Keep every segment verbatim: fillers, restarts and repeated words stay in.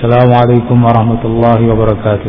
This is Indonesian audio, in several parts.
السلام عليكم ورحمة الله وبركاته.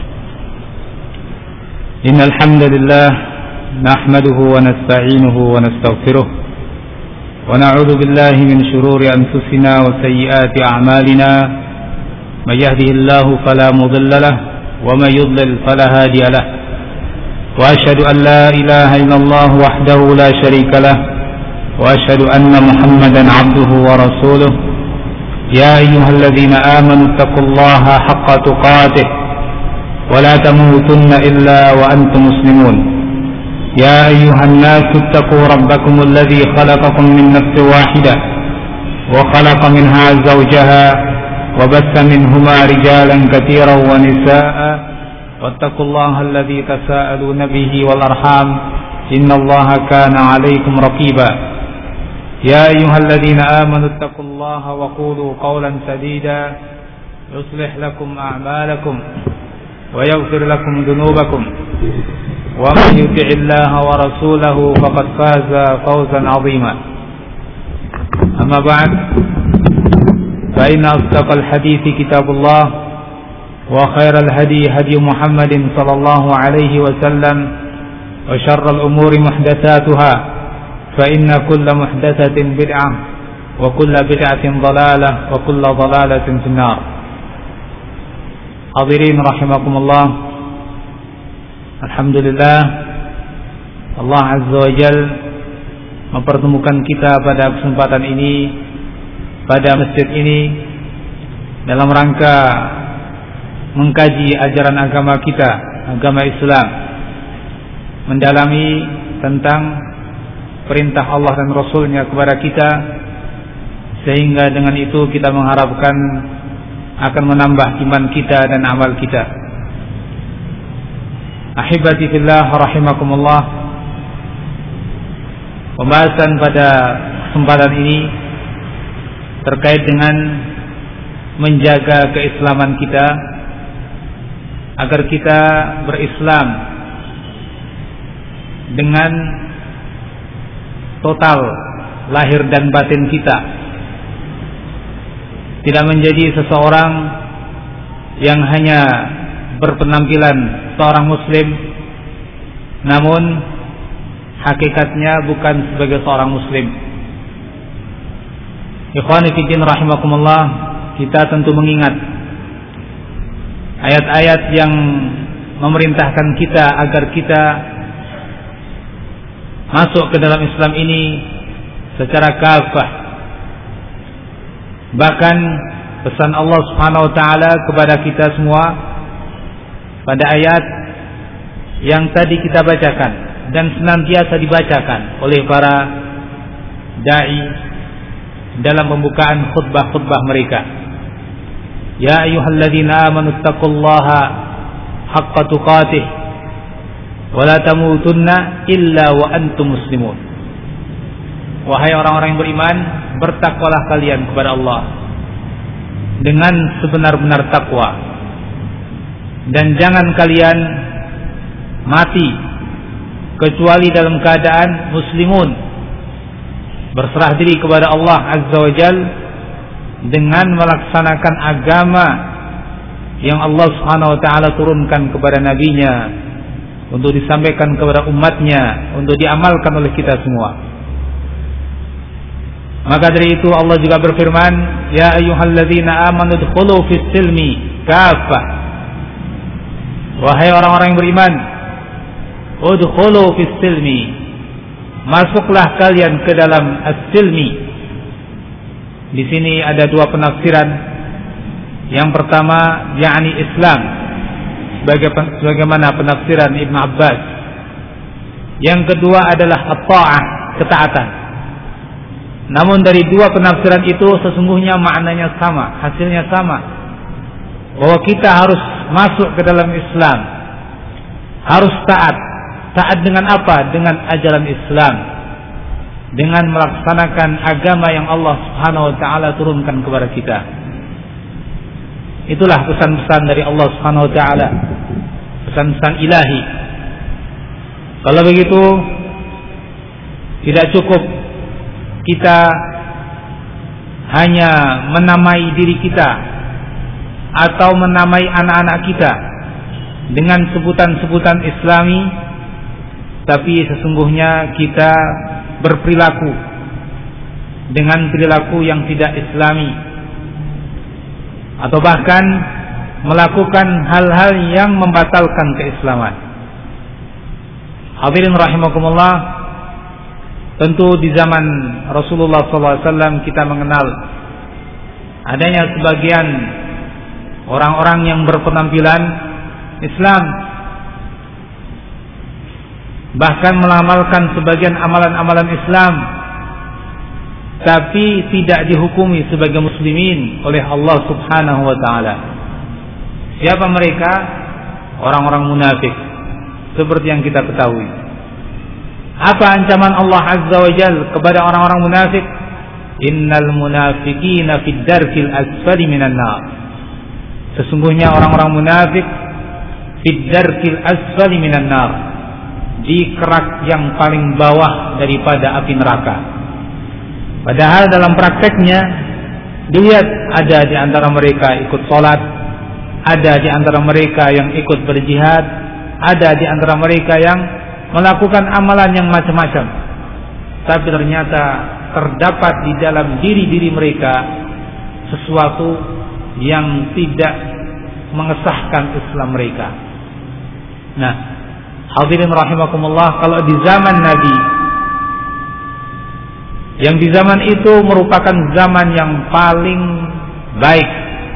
إن الحمد لله نحمده ونستعينه ونستغفره ونعوذ بالله من شرور أنفسنا وسيئات أعمالنا. من يهده الله فلا مضل له ومن يضلل فلا هادي له. وأشهد أن لا إله إلا الله وحده لا شريك له وأشهد أن محمدا عبده ورسوله. يا أيها الذين آمنوا اتقوا الله حق تقاته ولا تموتن إلا وأنتم مسلمون. يا أيها الناس اتقوا ربكم الذي خلقكم من نفس واحدة وخلق منها زوجها وبث منهما رجالا كثيرا ونساء واتقوا الله الذي تساءلون به والأرحام إن الله كان عليكم رقيبا. يا أيها الذين آمنوا اتقوا الله وقولوا قولا سديدا يصلح لكم أعمالكم ويغفر لكم ذنوبكم ومن يطع الله ورسوله فقد فاز فوزا عظيما. أما بعد فإن أصدق الحديث كتاب الله وخير الهدي هدي محمد صلى الله عليه وسلم وشر الأمور محدثاتها فإن كل محدثة بدعة وكل بدعة ضلالة وكل ضلالة في النار. Hadirin rahimakumullah. Alhamdulillah Allah Azza wa Jal mempertemukan kita pada kesempatan ini, pada masjid ini, dalam rangka mengkaji ajaran agama kita, agama Islam, mendalami tentang perintah Allah dan Rasulnya kepada kita, sehingga dengan itu kita mengharapkan akan menambah iman kita dan amal kita. Ahibati fillah rahimakumullah. Pembahasan pada kesempatan ini terkait dengan menjaga keislaman kita, agar kita berislam dengan total lahir dan batin kita, tidak menjadi seseorang yang hanya berpenampilan seorang muslim namun hakikatnya bukan sebagai seorang muslim. Ikhwani fiddin rahimakumullah, kita tentu mengingat ayat-ayat yang memerintahkan kita agar kita masuk ke dalam Islam ini secara kafah. Bahkan pesan Allah Subhanahu wa taala kepada kita semua pada ayat yang tadi kita bacakan dan senantiasa dibacakan oleh para dai dalam pembukaan khutbah-khutbah mereka. Ya ayyuhalladzina amanu taqullaha haqqa tuqatih wala tamutunna illa wa antum muslimun. Wahai orang-orang yang beriman, bertakwalah kalian kepada Allah dengan sebenar-benar takwa, dan jangan kalian mati kecuali dalam keadaan muslimun, berserah diri kepada Allah Azza wa Jal dengan melaksanakan agama yang Allah Subhanahu wa taala turunkan kepada nabinya untuk disampaikan kepada umatnya, untuk diamalkan oleh kita semua. Maka dari itu Allah juga berfirman, ya ayyuhalladzina amanu udkhulu fis silmi kafah. Wahai orang-orang yang beriman, udkhulu fis silmi, masuklah kalian ke dalam as-silmi. Di sini ada dua penafsiran. Yang pertama yakni Islam, sebagaimana penafsiran Ibn Abbas. Yang kedua adalah at-ta'ah, ketaatan. Namun dari dua penafsiran itu sesungguhnya maknanya sama, hasilnya sama, bahwa kita harus masuk ke dalam Islam, harus taat. Taat dengan apa? Dengan ajaran Islam, dengan melaksanakan agama yang Allah Subhanahu wa taala turunkan kepada kita. Itulah pesan-pesan dari Allah Subhanahu wa taala, pesan-pesan ilahi. Kalau begitu tidak cukup kita hanya menamai diri kita atau menamai anak-anak kita dengan sebutan-sebutan Islami, tapi sesungguhnya kita berperilaku dengan perilaku yang tidak Islami, atau bahkan melakukan hal-hal yang membatalkan keislaman. Hadirin rahimakumullah, tentu di zaman Rasulullah sallallahu alaihi wasallam kita mengenal adanya sebagian orang-orang yang berpenampilan Islam, bahkan mengamalkan sebagian amalan-amalan Islam, tapi tidak dihukumi sebagai muslimin oleh Allah Subhanahu wa taala. Siapa mereka? Orang-orang munafik, seperti yang kita ketahui. Apa ancaman Allah Azza wa Jalla kepada orang-orang munafik? Innal munafiqina fid darkil asfali minan nar. Sesungguhnya orang-orang munafik fid darkil asfali minan nar, di kerak yang paling bawah daripada api neraka. Padahal dalam prakteknya dilihat ada di antara mereka ikut sholat, ada di antara mereka yang ikut berjihad, ada di antara mereka yang melakukan amalan yang macam-macam. Tapi ternyata terdapat di dalam diri-diri mereka sesuatu yang tidak mengesahkan Islam mereka. Nah, hadirin rahimakumullah, kalau di zaman Nabi, yang di zaman itu merupakan zaman yang paling baik,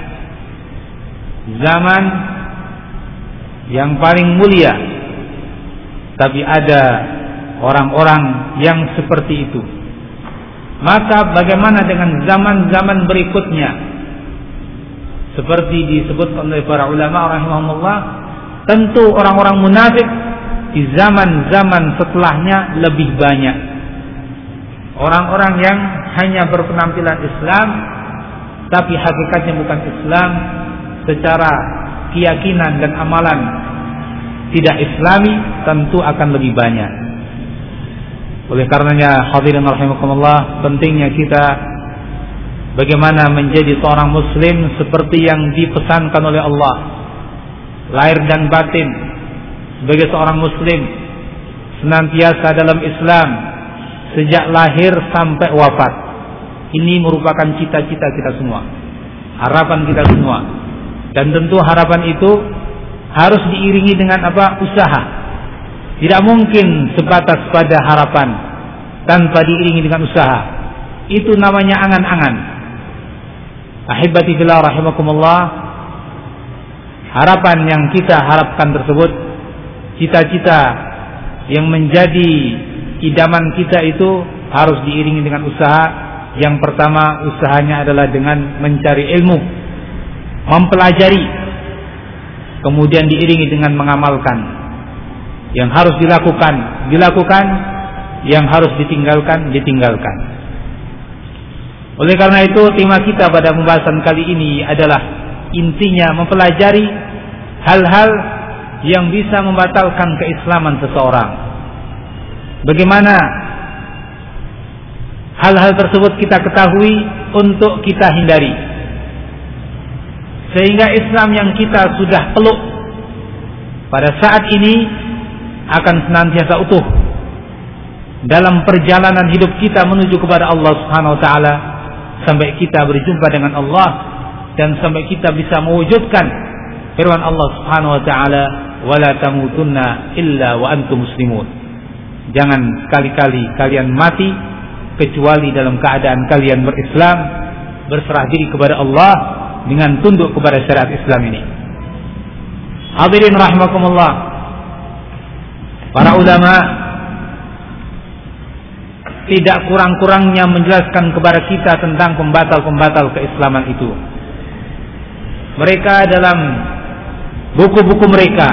zaman yang paling mulia, tapi ada orang-orang yang seperti itu. Maka bagaimana dengan zaman-zaman berikutnya? Seperti disebut oleh para ulama rahimahumullah, tentu orang-orang munafik di zaman-zaman setelahnya lebih banyak. Orang-orang yang hanya berpenampilan Islam, tapi hakikatnya bukan Islam, secara keyakinan dan amalan tidak Islami, tentu akan lebih banyak. Oleh karenanya hadirin rahimakumullah, pentingnya kita bagaimana menjadi seorang muslim seperti yang dipesankan oleh Allah, lahir dan batin sebagai seorang muslim, senantiasa dalam Islam sejak lahir sampai wafat. Ini merupakan cita-cita kita semua, harapan kita semua. Dan tentu harapan itu harus diiringi dengan apa? Usaha. Tidak mungkin sebatas pada harapan tanpa diiringi dengan usaha. Itu namanya angan-angan. Ahibati fillah rahimakumullah, harapan yang kita harapkan tersebut, cita-cita yang menjadi idaman kita itu harus diiringi dengan usaha. Yang pertama, usahanya adalah dengan mencari ilmu, mempelajari, kemudian diiringi dengan mengamalkan. Yang harus dilakukan, dilakukan. Yang harus ditinggalkan, ditinggalkan. Oleh karena itu, tema kita pada pembahasan kali ini adalah intinya mempelajari hal-hal yang bisa membatalkan keislaman seseorang. Bagaimana hal-hal tersebut kita ketahui untuk kita hindari, sehingga Islam yang kita sudah peluk pada saat ini akan senantiasa utuh dalam perjalanan hidup kita menuju kepada Allah Subhanahu wa taala, sampai kita berjumpa dengan Allah dan sampai kita bisa mewujudkan firman Allah Subhanahu wa taala, wala tamutunna illa wa antum muslimun. Jangan sekali-kali kalian mati kecuali dalam keadaan kalian berislam, berserah diri kepada Allah dengan tunduk kepada syariat Islam ini. Hadirin rahimakumullah, para ulama tidak kurang-kurangnya menjelaskan kepada kita tentang pembatal-pembatal keislaman itu. Mereka dalam buku-buku mereka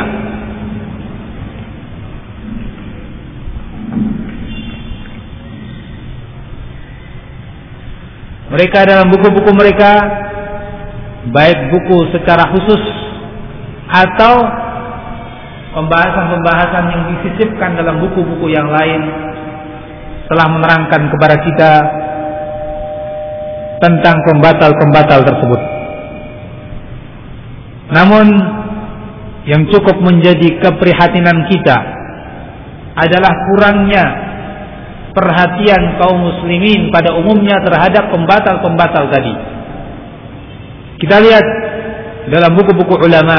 Mereka dalam buku-buku mereka, baik buku secara khusus atau pembahasan-pembahasan yang disisipkan dalam buku-buku yang lain, telah menerangkan kepada kita tentang pembatal-pembatal tersebut. Namun yang cukup menjadi keprihatinan kita adalah kurangnya perhatian kaum muslimin pada umumnya terhadap pembatal-pembatal tadi. Kita lihat dalam buku-buku ulama,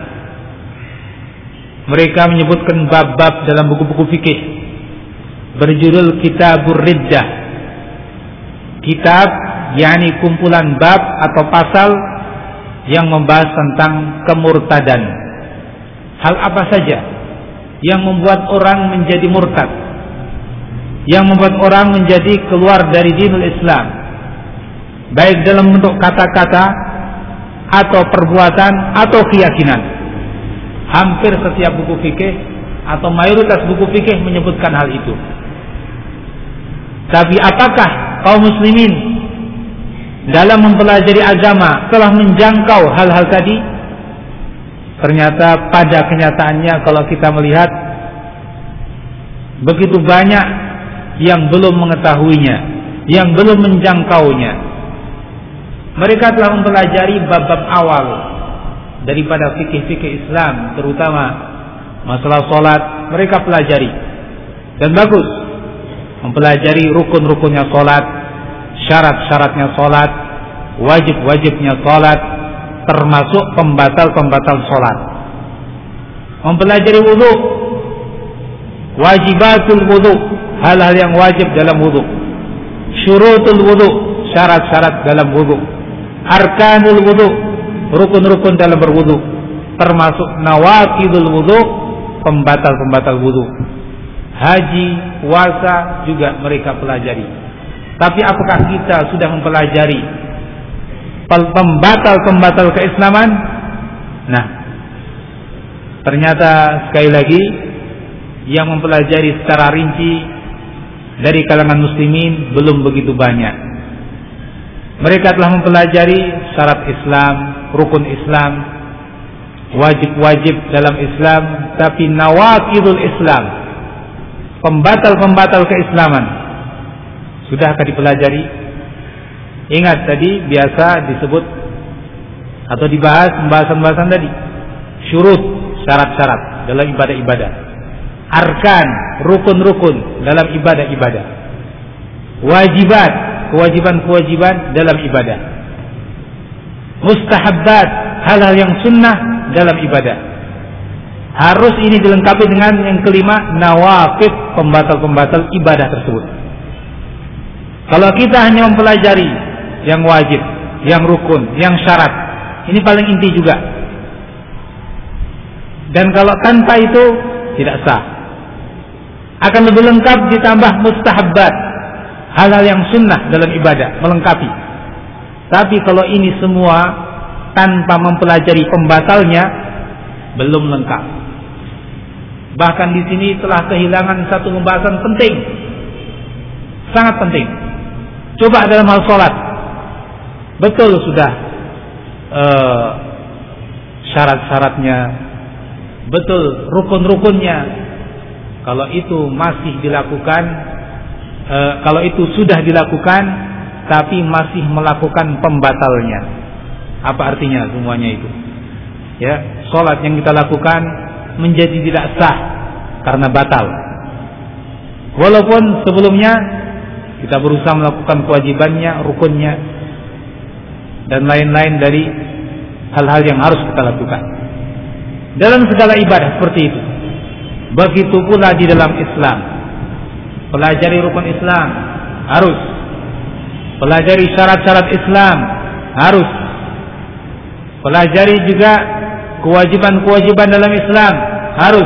mereka menyebutkan bab-bab dalam buku-buku fikih berjudul Kitabur Riddah. Kitab yakni kumpulan bab atau pasal yang membahas tentang kemurtadan. Hal apa saja yang membuat orang menjadi murtad, yang membuat orang menjadi keluar dari dinul Islam, baik dalam bentuk kata-kata atau perbuatan atau keyakinan. Hampir setiap buku fikih atau mayoritas buku fikih menyebutkan hal itu. Tapi apakah kaum muslimin dalam mempelajari agama telah menjangkau hal-hal tadi? Ternyata pada kenyataannya kalau kita melihat, begitu banyak yang belum mengetahuinya, yang belum menjangkaunya. Mereka telah mempelajari bab-bab awal daripada fikih-fikih Islam, terutama masalah sholat, mereka pelajari. Dan bagus, mempelajari rukun-rukunnya sholat, syarat-syaratnya sholat, wajib-wajibnya sholat, termasuk pembatal-pembatal sholat. Mempelajari wudhu, wajibatul wudhu, hal-hal yang wajib dalam wudhu, syurutul wudhu, syarat-syarat dalam wudhu, arkanul wudhu, rukun-rukun dalam berwudhu, termasuk nawaqidul wudhu, pembatal-pembatal wudhu. Haji, puasa juga mereka pelajari. Tapi apakah kita sudah mempelajari pembatal-pembatal keislaman? Nah, ternyata sekali lagi yang mempelajari secara rinci dari kalangan muslimin belum begitu banyak. Mereka telah mempelajari syarat Islam, rukun Islam, wajib-wajib dalam Islam, tapi nawaqidul Islam, pembatal-pembatal keislaman, sudahkah dipelajari? Ingat tadi biasa disebut atau dibahas pembahasan-pembahasan tadi, syurut, syarat-syarat dalam ibadah-ibadah, arkan, rukun-rukun dalam ibadah-ibadah, wajibat, kewajiban-kewajiban dalam ibadah, mustahabbat, hal-hal yang sunnah dalam ibadah. Harus ini dilengkapi dengan yang kelima, nawaqid, pembatal-pembatal ibadah tersebut. Kalau kita hanya mempelajari yang wajib, yang rukun, yang syarat, ini paling inti juga. Dan kalau tanpa itu tidak sah. Akan lebih lengkap ditambah mustahabbat, hal-hal yang sunnah dalam ibadah, melengkapi. Tapi kalau ini semua tanpa mempelajari pembatalnya, belum lengkap. Bahkan di sini telah kehilangan satu pembahasan penting, sangat penting. Coba dalam hal sholat, betul sudah uh, syarat-syaratnya, betul rukun-rukunnya. Kalau itu masih dilakukan, uh, kalau itu sudah dilakukan, tapi masih melakukan pembatalnya, apa artinya semuanya itu? Ya, sholat yang kita lakukan menjadi tidak sah karena batal. Walaupun sebelumnya kita berusaha melakukan kewajibannya, rukunnya, dan lain-lain dari hal-hal yang harus kita lakukan dalam segala ibadah seperti itu. Begitu pula di dalam Islam, pelajari rukun Islam harus, pelajari syarat-syarat Islam harus, pelajari juga kewajiban-kewajiban dalam Islam harus.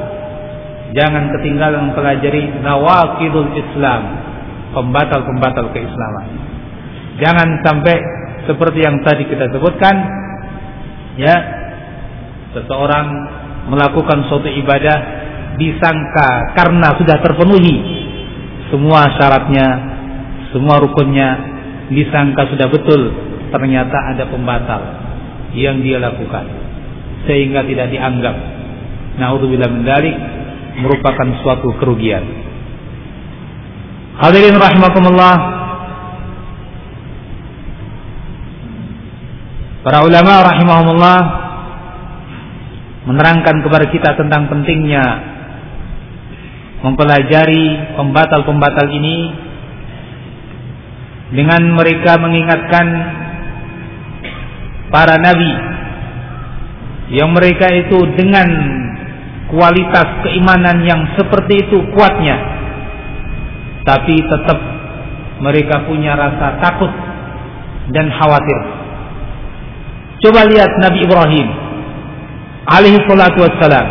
Jangan ketinggalan mempelajari nawaqidul Islam, pembatal-pembatal keislaman. Jangan sampai seperti yang tadi kita sebutkan, ya, seseorang melakukan suatu ibadah disangka karena sudah terpenuhi semua syaratnya, semua rukunnya, disangka sudah betul, ternyata ada pembatal yang dia lakukan sehingga tidak dianggap. Na'udzubillah min dzalik, merupakan suatu kerugian. Hadirin rahimakumullah, para ulama rahimahumullah menerangkan kepada kita tentang pentingnya mempelajari pembatal-pembatal ini dengan mereka mengingatkan para nabi yang mereka itu dengan kualitas keimanan yang seperti itu kuatnya, tapi tetap mereka punya rasa takut dan khawatir. Coba lihat Nabi Ibrahim alaihi salatu wassalam,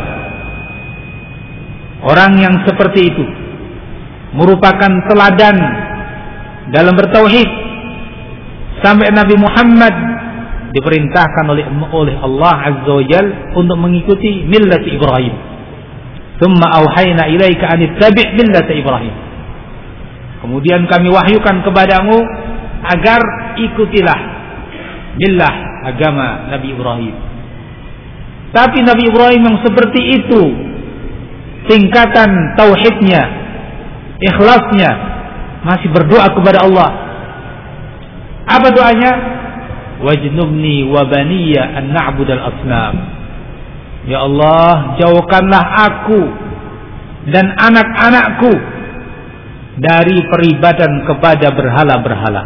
orang yang seperti itu merupakan teladan dalam bertauhid, sampai Nabi Muhammad diperintahkan oleh oleh Allah Azza wa Jalla untuk mengikuti millat Ibrahim. Tsumma auhayna ilaika an ittabi' millat Ibrahim. Kemudian kami wahyukan kepadamu agar ikutilah millah agama Nabi Ibrahim. Tapi Nabi Ibrahim yang seperti itu tingkatan tauhidnya, ikhlasnya, masih berdoa kepada Allah. Apa doanya? Wajnubni wa baniya an na'budal asnam. Ya Allah, jauhkanlah aku dan anak-anakku dari peribadan kepada berhala-berhala.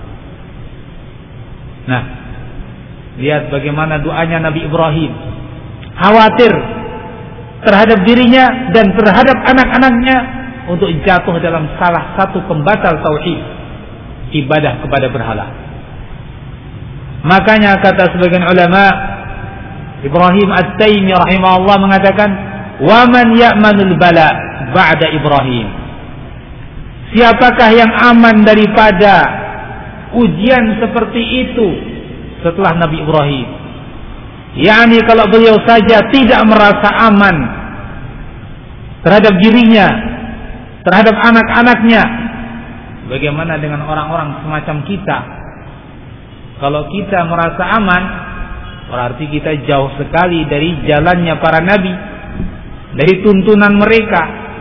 Nah, lihat bagaimana doanya Nabi Ibrahim, khawatir terhadap dirinya dan terhadap anak-anaknya untuk jatuh dalam salah satu pembatal tauhid, ibadah kepada berhala. Makanya kata sebagian ulama, Ibrahim At-Taimi rahimahullah mengatakan, "Wa man ya'manul bala ba'da Ibrahim?" Siapakah yang aman daripada ujian seperti itu setelah Nabi Ibrahim? yakni kalau beliau saja tidak merasa aman terhadap dirinya, terhadap anak-anaknya, bagaimana dengan orang-orang semacam kita? Kalau kita merasa aman, berarti kita jauh sekali dari jalannya para nabi, dari tuntunan mereka.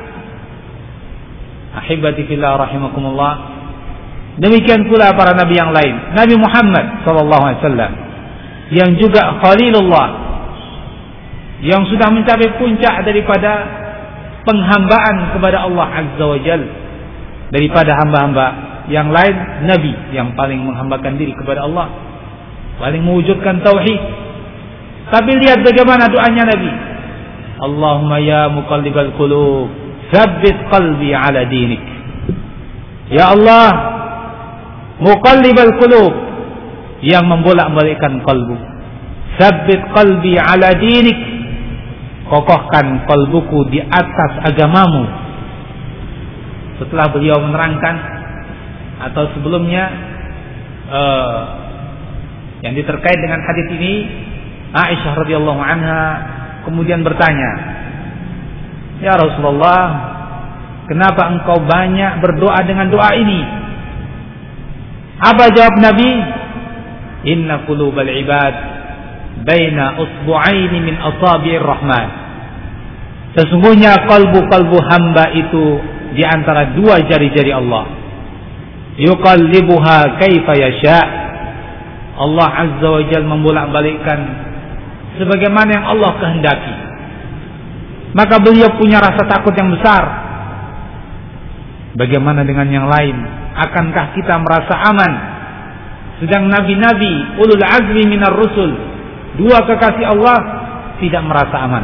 Ahibati fillah rahimakumullah. Demikian pula para nabi yang lain. Nabi Muhammad sallallahu alaihi wasallam yang juga Khalilullah, yang sudah mencapai puncak daripada penghambaan kepada Allah Azza wa Jalla, daripada hamba-hamba yang lain, nabi yang paling menghambakan diri kepada Allah, paling mewujudkan tauhid. Tapi lihat bagaimana doanya Nabi. Allahumma ya muqallibal qulub, tsabbit qalbi ala dinik. Ya Allah, muqallibal qulub, yang membolak-balikkan kalbu, tsabbit qalbi ala dinik, kokohkan kalbuku di atas agamamu. Setelah beliau menerangkan, atau sebelumnya uh, yang diterkait dengan hadis ini, Aisyah radhiyallahu anha kemudian bertanya, "Ya Rasulullah, kenapa engkau banyak berdoa dengan doa ini?" Apa jawab Nabi? "Inna qulubal ibad baina usbu'aini min asabi'ir rahman." Sesungguhnya kalbu-kalbu hamba itu di antara dua jari-jari Allah. Yuqallibuha kaifa yasha. Allah Azza wa Jalla membolak-balikkan sebagaimana yang Allah kehendaki. Maka beliau punya rasa takut yang besar. Bagaimana dengan yang lain? Akankah kita merasa aman? Sedang nabi-nabi ulul azmi minar rusul, dua kekasih Allah, tidak merasa aman.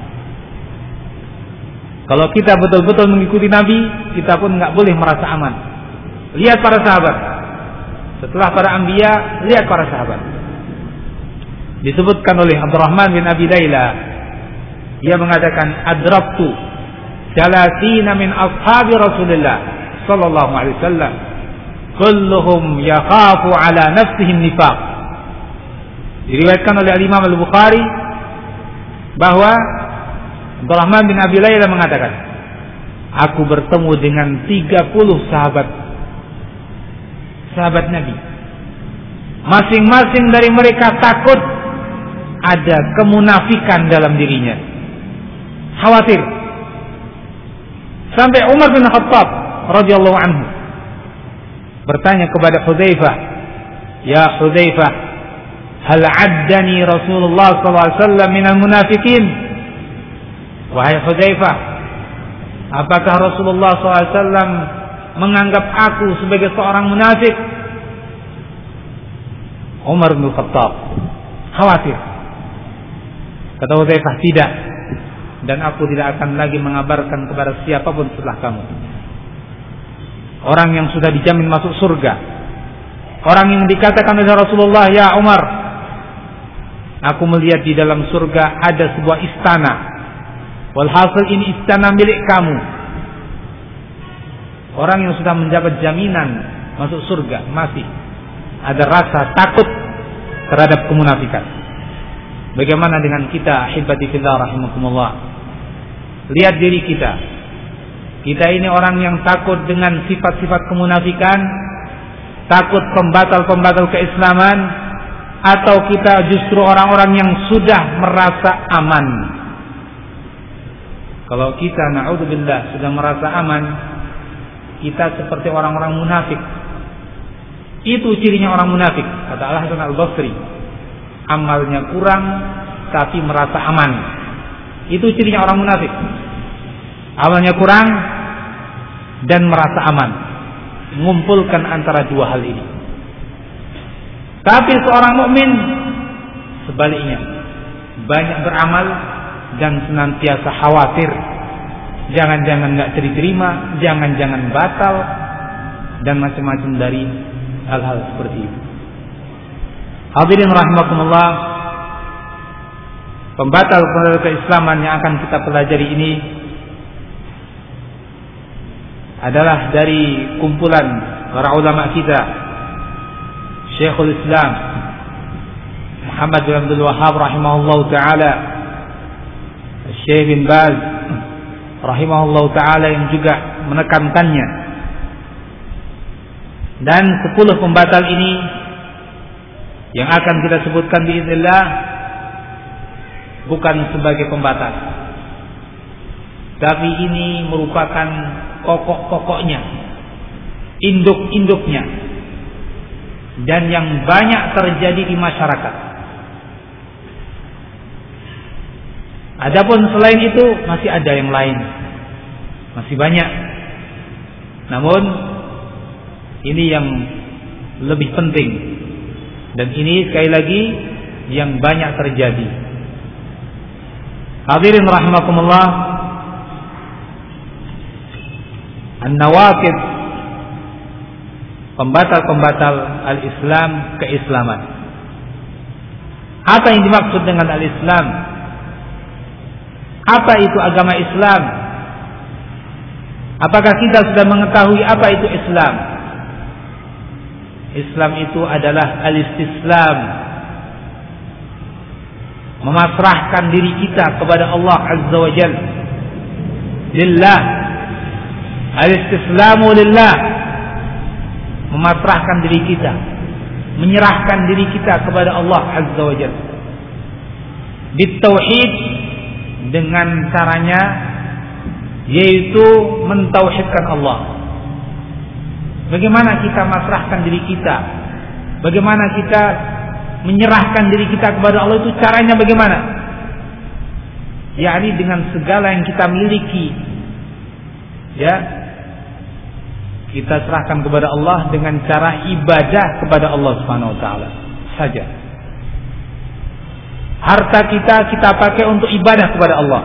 Kalau kita betul-betul mengikuti nabi, kita pun nggak boleh merasa aman. Lihat para sahabat. Setelah para anbiya, lihat para sahabat. Disebutkan oleh Abdurrahman bin Abi Layla, dia mengatakan, "Adraktu salasina min ashabi Rasulullah sallallahu alaihi wasallam, kulluhum yakhafu ala nafsihi nifaq." Diriwayatkan oleh Imam Al-Bukhari bahwa Abdurrahman bin Abi Layla mengatakan, "Aku bertemu dengan tiga puluh sahabat sahabat Nabi. Masing-masing dari mereka takut ada kemunafikan dalam dirinya. Khawatir. Sampai Umar bin Khattab radhiyallahu anhu bertanya kepada Hudzaifah, "Ya Hudzaifah, hal 'addani Rasulullah sallallahu alaihi wasallam minal munafiqin? Wahai Hudzaifah, apakah Rasulullah sallallahu alaihi wasallam menganggap aku sebagai seorang munafik? Umar bin Khattab khawatir. Kata Hudzaifah, tidak. Dan aku tidak akan lagi mengabarkan kepada siapapun setelah kamu. Orang yang sudah dijamin masuk surga, orang yang dikatakan oleh Rasulullah, ya Umar, aku melihat di dalam surga ada sebuah istana. Walhasil ini istana milik kamu. Orang yang sudah mendapat jaminan masuk surga masih ada rasa takut terhadap kemunafikan. Bagaimana dengan kita, ahibati fillah rahimakumullah? Lihat diri kita. Kita ini orang yang takut dengan sifat-sifat kemunafikan, takut pembatal-pembatal keislaman, atau kita justru orang-orang yang sudah merasa aman? Kalau kita, na'udzubillah, sudah merasa aman, kita seperti orang-orang munafik. Itu cirinya orang munafik, kata Al-Hasan Al-Basri. Amalnya kurang tapi merasa aman. Itu cirinya orang munafik. Amalnya kurang dan merasa aman. Mengumpulkan antara dua hal ini. Tapi seorang mukmin sebaliknya, banyak beramal dan senantiasa khawatir. Jangan-jangan enggak diterima, jangan-jangan batal, dan macam-macam dari hal-hal seperti itu. Hadirin rahimakumullah, pembatal-pembatal keislaman yang akan kita pelajari ini adalah dari kumpulan para ulama kita, Syekhul Islam Muhammad bin Abdul Wahhab rahimahullah ta'ala, Syekh bin Baz rahimahullah ta'ala yang juga menekankannya. Dan sepuluh pembatal ini yang akan kita sebutkan biiznillah bukan sebagai pembatal, tapi ini merupakan pokok-pokoknya, induk-induknya, dan yang banyak terjadi di masyarakat. Adapun selain itu masih ada yang lain, masih banyak. Namun ini yang lebih penting, dan ini sekali lagi yang banyak terjadi. Hadirin rahimakumullah, an-nawaqid, pembatal-pembatal al-Islam, keislaman. Apa yang dimaksud dengan al-Islam? Apa itu agama Islam? Apakah kita sudah mengetahui apa itu Islam? Islam itu adalah al-istislam, memasrahkan diri kita kepada Allah Azza wa Jalla. Lillah, al-istislamu lillah, memasrahkan diri kita, menyerahkan diri kita kepada Allah Azza wa Jalla. Bitauhid, dengan caranya yaitu mentauhidkan Allah. Bagaimana kita masrahkan diri kita? Bagaimana kita menyerahkan diri kita kepada Allah, itu caranya bagaimana? yakni dengan segala yang kita miliki, ya, kita serahkan kepada Allah dengan cara ibadah kepada Allah Subhanahu wa taala saja. Harta kita kita pakai untuk ibadah kepada Allah.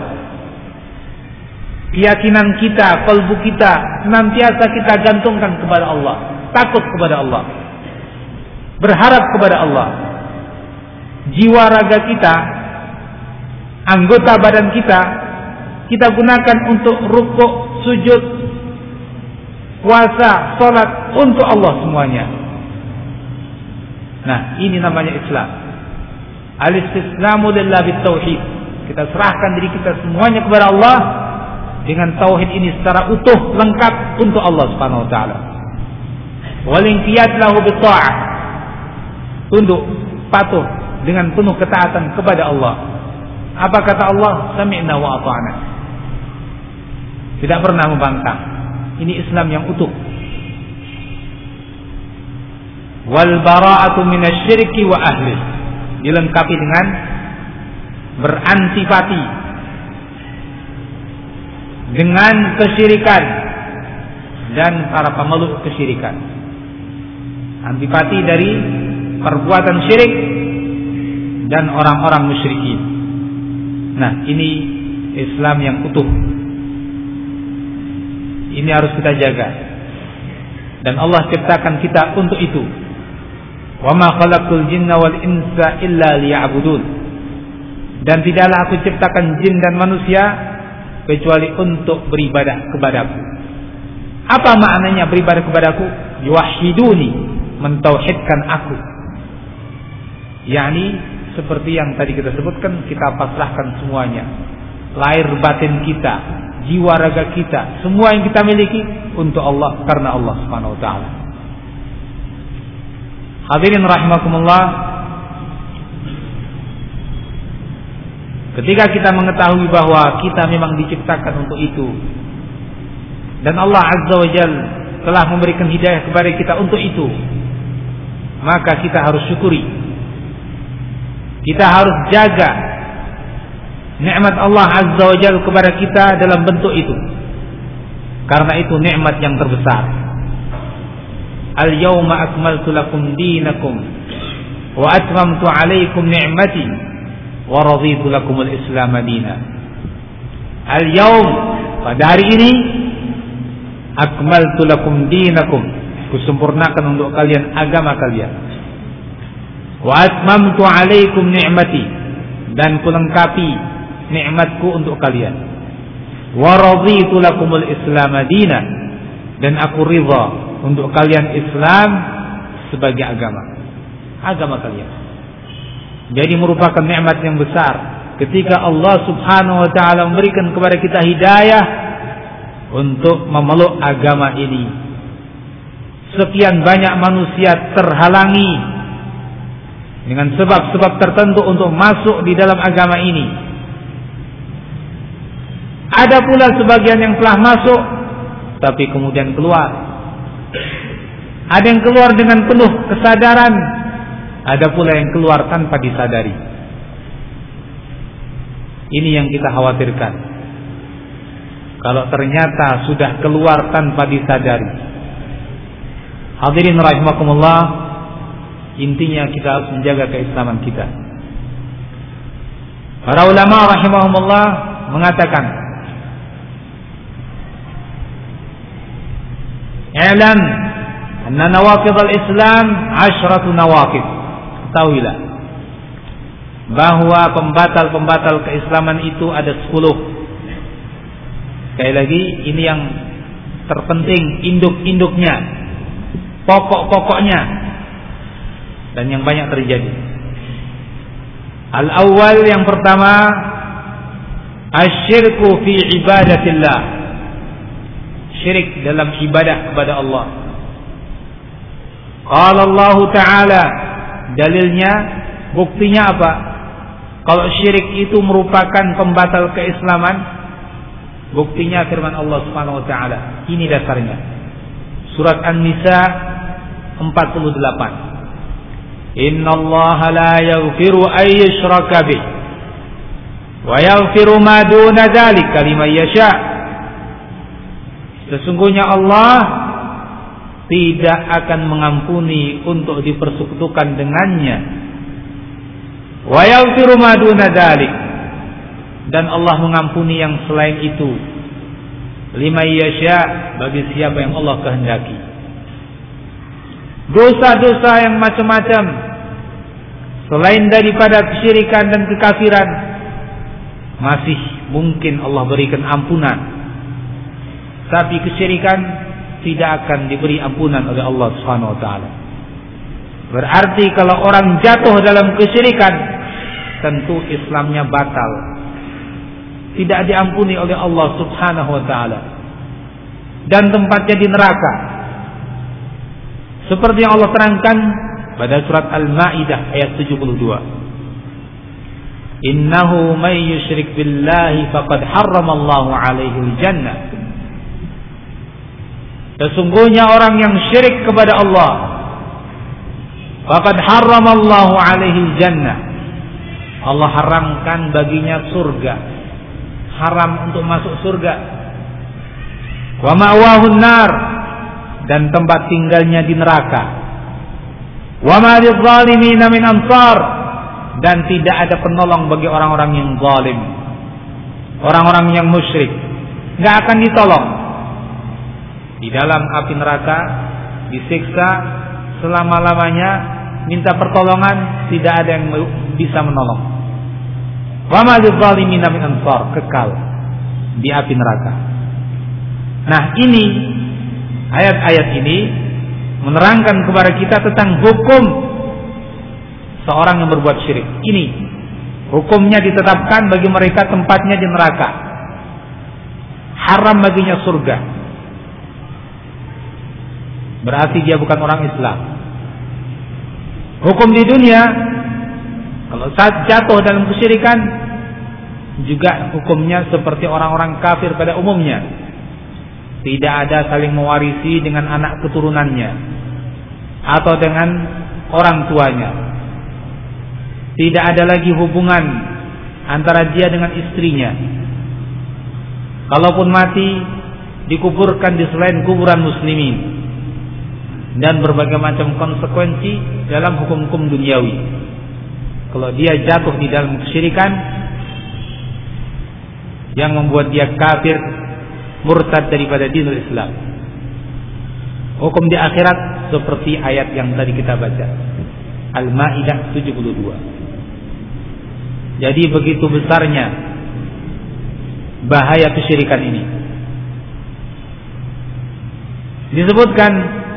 Keyakinan kita, kalbu kita senantiasa kita gantungkan kepada Allah, takut kepada Allah, berharap kepada Allah. Jiwa raga kita, anggota badan kita, kita gunakan untuk rukuk, sujud, puasa, salat untuk Allah semuanya. Nah, ini namanya Islam. Al-istislamu lillah bitauhid. Kita serahkan diri kita semuanya kepada Allah dengan tauhid ini secara utuh, lengkap untuk Allah Subhanahu wa taala. Wal inqiyad lahu bitta'ah. Tunduk, patuh dengan penuh ketaatan kepada Allah. Apa kata Allah? Sami'na wa ata'na. Tidak pernah membangkang. Ini Islam yang utuh. Wal bara'atu minasyirki wa ahli. dilengkapi dengan berantipati dengan kesyirikan dan para pemeluk kesyirikan. Antipati dari perbuatan syirik dan orang-orang musyrikin. Nah, ini Islam yang utuh. Ini harus kita jaga. Dan Allah ciptakan kita untuk itu. Wa ma khalaqtul jinna wal insa illa liya'budun. Dan tidaklah aku ciptakan jin dan manusia kecuali untuk beribadah kepadaku. Apa maknanya beribadah kepadaku? Yuwahhiduni, mentauhidkan aku. yakni seperti yang tadi kita sebutkan, kita pasrahkan semuanya, lahir batin kita, jiwa raga kita, semua yang kita miliki untuk Allah, karena Allah Subhanahu wa taala. Hadirin rahimakumullah, ketika kita mengetahui bahwa kita memang diciptakan untuk itu, dan Allah Azza wa Jalla telah memberikan hidayah kepada kita untuk itu, maka kita harus syukuri. Kita harus jaga nikmat Allah Azza wa Jalla kepada kita dalam bentuk itu, karena itu nikmat yang terbesar. Al-yawma akmaltu lakum dinakum wa atmamtu alaikum ni'mati wa raditu lakumul Islam madina. Al-yawm, pada hari ini, akmaltu lakum dinakum, kusempurnakan untuk kalian agama kalian. Wa atmamtu alaikum ni'mati, dan kulengkapi nikmatku untuk kalian. Wa raditu lakumul Islam madina, dan aku ridha untuk kalian Islam sebagai agama, agama kalian. Jadi merupakan nikmat yang besar ketika Allah Subhanahu wa taala memberikan kepada kita hidayah untuk memeluk agama ini. Sekian banyak manusia terhalangi dengan sebab-sebab tertentu untuk masuk di dalam agama ini. Ada pula sebagian yang telah masuk tapi kemudian keluar. Ada yang keluar dengan penuh kesadaran, ada pula yang keluar tanpa disadari. Ini yang kita khawatirkan. Kalau ternyata sudah keluar tanpa disadari. Hadirin rahimakumullah, intinya kita harus menjaga keislaman kita. Para ulama rahimahumullah mengatakan, "I'lam anna nawaqid al-Islam asyratu nawaqid." Ketahuilah bahwa pembatal-pembatal keislaman itu ada sepuluh. Sekali lagi, ini yang terpenting, induk-induknya, pokok-pokoknya, dan yang banyak terjadi. Al-awwal, yang pertama, asyirku fi ibadatillah, syirik dalam ibadah kepada Allah. Qala Allah Ta'ala, dalilnya, buktinya apa? Kalau syirik itu merupakan pembatal keislaman, buktinya firman Allah Subhanahu wa taala. Ini dasarnya. Surat An-Nisa empat puluh delapan. Innallaha la yaghfiru ay yushraka bih wa yaghfiru ma duna dzalika liman yasha. Sesungguhnya Allah tidak akan mengampuni untuk dipersekutukan dengannya. Wa yaghfiru ma duna dzalik, dan Allah mengampuni yang selain itu, liman yasha, bagi siapa yang Allah kehendaki. Dosa-dosa yang macam-macam selain daripada kesyirikan dan kekafiran masih mungkin Allah berikan ampunan, tapi kesyirikan tidak akan diberi ampunan oleh Allah Subhanahu wa taala. Berarti kalau orang jatuh dalam kesyirikan, tentu Islamnya batal, tidak diampuni oleh Allah Subhanahu wa taala, dan tempatnya di neraka. Seperti yang Allah terangkan pada surat Al-Maidah ayat tujuh puluh dua. Innahu may yusyrik billahi faqad harramallahu alaihi al-jannah. Sesungguhnya orang yang syirik kepada Allah, faqad harramallahu alaihi al-jannah, Allah haramkan baginya surga, haram untuk masuk surga. Wa ma'wahun nar, dan tempat tinggalnya di neraka. Wa ma lidh-dhalimina min ansar, dan tidak ada penolong bagi orang-orang yang zalim, orang-orang yang musyrik, enggak akan ditolong. Di dalam api neraka disiksa selama-lamanya, minta pertolongan, tidak ada yang bisa menolong. Wa ma lidh-dhalimina min ansar, kekal di api neraka. Nah, ini ayat-ayat ini menerangkan kepada kita tentang hukum seorang yang berbuat syirik. Ini hukumnya ditetapkan bagi mereka tempatnya di neraka, haram baginya surga. Berarti dia bukan orang Islam. Hukum di dunia, kalau saat jatuh dalam kesyirikan, juga hukumnya seperti orang-orang kafir pada umumnya. Tidak ada saling mewarisi dengan anak keturunannya atau dengan orang tuanya. Tidak ada lagi hubungan antara dia dengan istrinya. Kalaupun mati, dikuburkan di selain kuburan muslimin, dan berbagai macam konsekuensi dalam hukum-hukum duniawi. Kalau dia jatuh di dalam kesyirikan yang membuat dia kafir, murtad daripada dinul Islam, hukum di akhirat seperti ayat yang tadi kita baca, Al-Maidah tujuh puluh dua. Jadi begitu besarnya bahaya kesyirikan ini. Disebutkan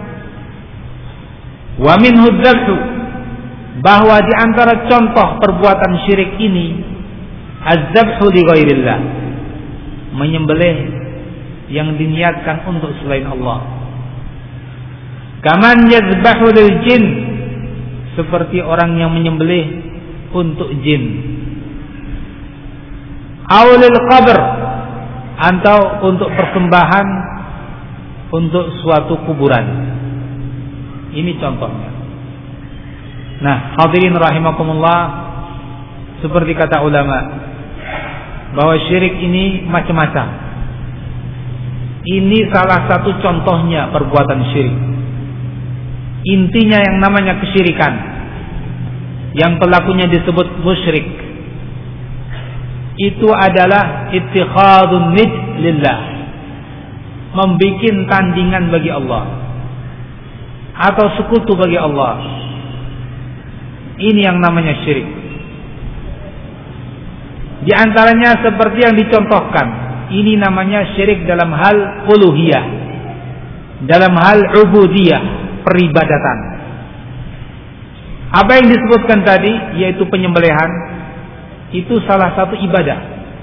wa minhu dzabhu, bahwa di antara contoh perbuatan syirik ini az-dzabhu li ghairillah, menyembelih yang diniatkan untuk selain Allah. Kaman yazbahu lil jin, seperti orang yang menyembelih untuk jin. Aw lil qabr, atau untuk persembahan untuk suatu kuburan. Ini contohnya. Nah, hadirin rahimakumullah, seperti kata ulama bahwa syirik ini macam-macam. Ini salah satu contohnya perbuatan syirik. Intinya yang namanya kesyirikan, yang pelakunya disebut musyrik, itu adalah ittikhadun nid lillah, membikin tandingan bagi Allah atau sekutu bagi Allah. Ini yang namanya syirik. Di antaranya seperti yang dicontohkan, ini namanya syirik dalam hal uluhiyah, dalam hal ubudiyah, peribadatan. Apa yang disebutkan tadi, yaitu penyembelihan, itu salah satu ibadah.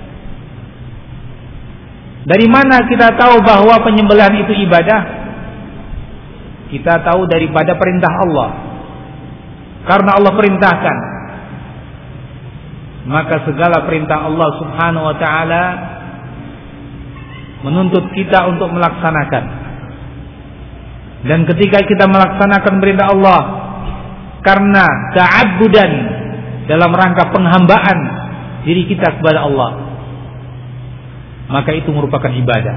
Dari mana kita tahu bahwa penyembelihan itu ibadah? Kita tahu daripada perintah Allah. Karena Allah perintahkan, maka segala perintah Allah subhanahu wa ta'ala menuntut kita untuk melaksanakan. Dan ketika kita melaksanakan perintah Allah karena ta'abbudan, dalam rangka penghambaan diri kita kepada Allah, maka itu merupakan ibadah.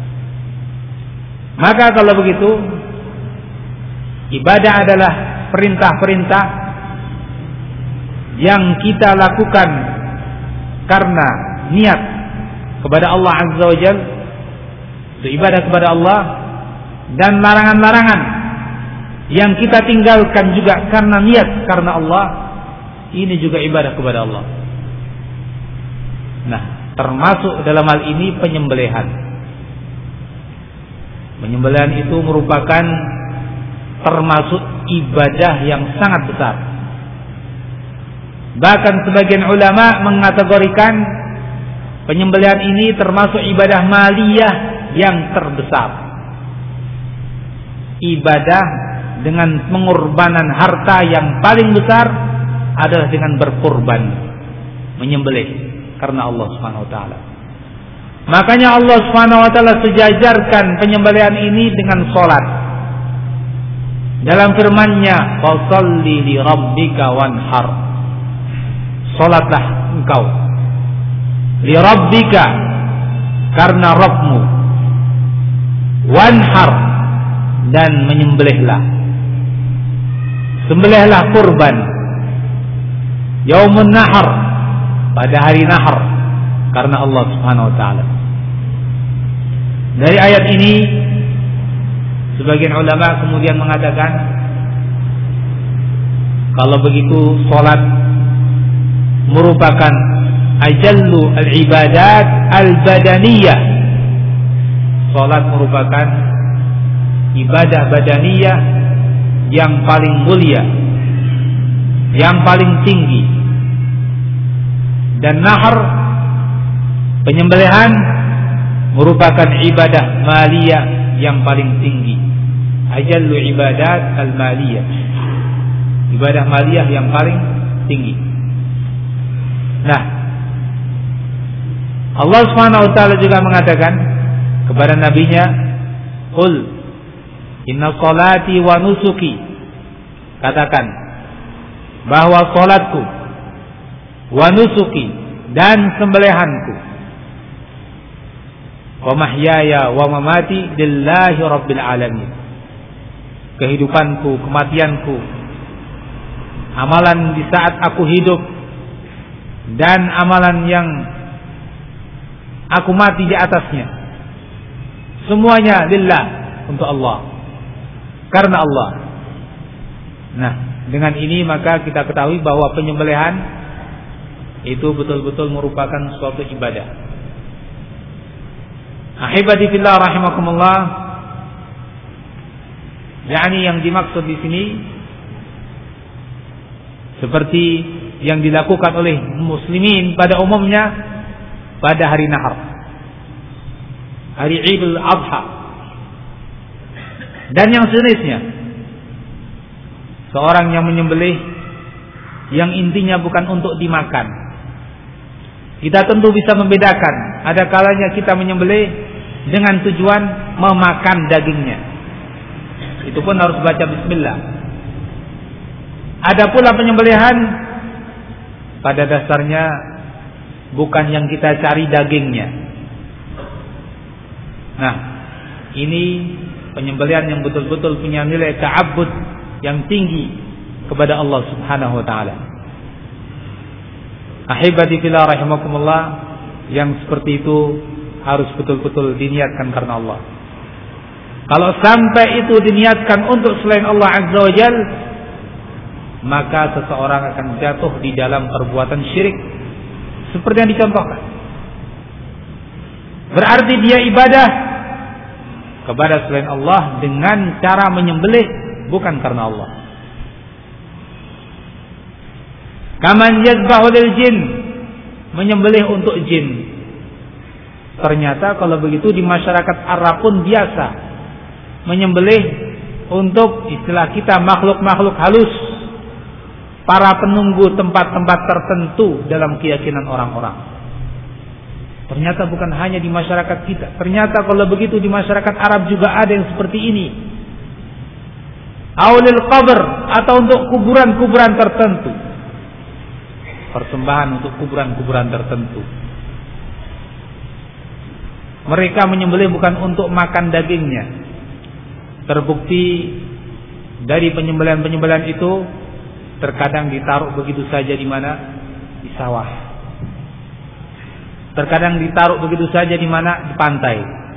Maka kalau begitu, ibadah adalah perintah-perintah yang kita lakukan karena niat kepada Allah Azza wa Jalla, itu ibadah kepada Allah. Dan larangan-larangan yang kita tinggalkan juga karena niat karena Allah, ini juga ibadah kepada Allah. Nah, termasuk dalam hal ini penyembelihan. Penyembelihan itu merupakan termasuk ibadah yang sangat besar. Bahkan sebagian ulama mengategorikan penyembelihan ini termasuk ibadah maliyah yang terbesar. Ibadah dengan pengorbanan harta yang paling besar adalah dengan berkorban, menyembelih karena Allah Subhanahu wa taala. Makanya Allah Subhanahu wa taala sejajarkan penyembelihan ini dengan salat. Dalam firman-Nya, "Fasholli li rabbika wanhar." salatlah engkau li rabbika, karena Rabbmu, wanhar, dan menyembelihlah, sembelihlah kurban yaumun nahar, pada hari nahar, karena Allah Subhanahu wa taala. Dari ayat ini sebagian ulama kemudian mengatakan, kalau begitu salat merupakan ajallu al-ibadat al-badaniyah. Salat merupakan ibadah badaniyah yang paling mulia, yang paling tinggi. Dan nahar, penyembelihan, merupakan ibadah maliyah yang paling tinggi. Ajallu ibadat al-maliyah, ibadah maliyah yang paling tinggi. Nah, Allah Subhanahu wa taala juga mengatakan kepada nabinya, "Qul inna salati wa nusuki." Katakan bahwa salatku, wa nusuki, dan sembelihanku, wa mahyaya wa mamati lillahi rabbil alamin. Kehidupanku, kematianku, amalan di saat aku hidup, dan amalan yang aku mati di atasnya, semuanya lillah, untuk Allah, karena Allah. Nah, dengan ini maka kita ketahui bahwa penyembelihan itu betul-betul merupakan suatu ibadah. Ahibati fillah rahimakumullah, yakni yang dimaksud di sini seperti yang dilakukan oleh muslimin pada umumnya pada hari nahar, hari Idul Adha, dan yang sejenisnya. Seorang yang menyembelih yang intinya bukan untuk dimakan. Kita tentu bisa membedakan, ada kalanya kita menyembelih dengan tujuan memakan dagingnya, itu pun harus baca bismillah. Ada pula penyembelihan pada dasarnya bukan yang kita cari dagingnya. Nah, ini penyembelihan yang betul-betul punya nilai ta'abbud yang tinggi kepada Allah Subhanahu wa taala. Ahibati fillah rahimakumullah, yang seperti itu harus betul-betul diniatkan karena Allah. Kalau sampai itu diniatkan untuk selain Allah Azza wa Jalla, maka seseorang akan jatuh di dalam perbuatan syirik seperti yang dicontohkan. Berarti dia ibadah kepada selain Allah dengan cara menyembelih bukan karena Allah. Kaman yazbahu lil jin, menyembelih untuk jin. Ternyata kalau begitu di masyarakat Arab pun biasa menyembelih untuk istilah kita makhluk-makhluk halus, para penunggu tempat-tempat tertentu dalam keyakinan orang-orang. Ternyata bukan hanya di masyarakat kita. Ternyata kalau begitu di masyarakat Arab juga ada yang seperti ini. Aulil qabr, atau untuk kuburan-kuburan tertentu. Persembahan untuk kuburan-kuburan tertentu. Mereka menyembelih bukan untuk makan dagingnya. Terbukti dari penyembelihan-penyembelihan itu terkadang ditaruh begitu saja di mana? Di sawah. Terkadang ditaruh begitu saja di mana? Di pantai.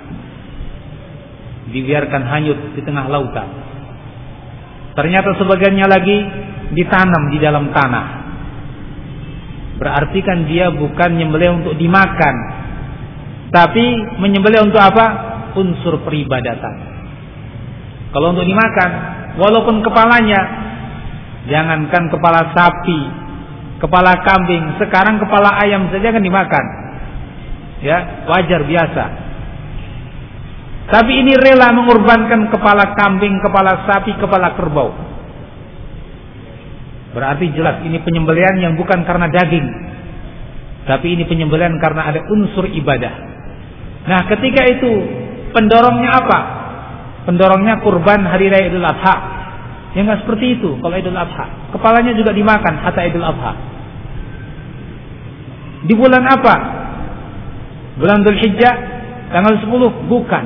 Dibiarkan hanyut di tengah lautan. Ternyata sebagiannya lagi ditanam di dalam tanah. Berarti kan dia bukan menyembelih untuk dimakan, tapi menyembelih untuk apa? Unsur peribadatan. Kalau untuk dimakan, walaupun kepalanya, jangankan kepala sapi, kepala kambing, sekarang kepala ayam saja kan dimakan. Ya, wajar biasa. Tapi ini rela mengorbankan kepala kambing, kepala sapi, kepala kerbau. Berarti jelas ini penyembelihan yang bukan karena daging, tapi ini penyembelihan karena ada unsur ibadah. Nah, ketika itu pendorongnya apa? Pendorongnya kurban hari raya Idul Adha. Ya nggak seperti itu kalau Idul Adha. Kepalanya juga dimakan hatta Idul Adha. Di bulan apa? Bulan Dzulhijjah tanggal sepuluh? Bukan.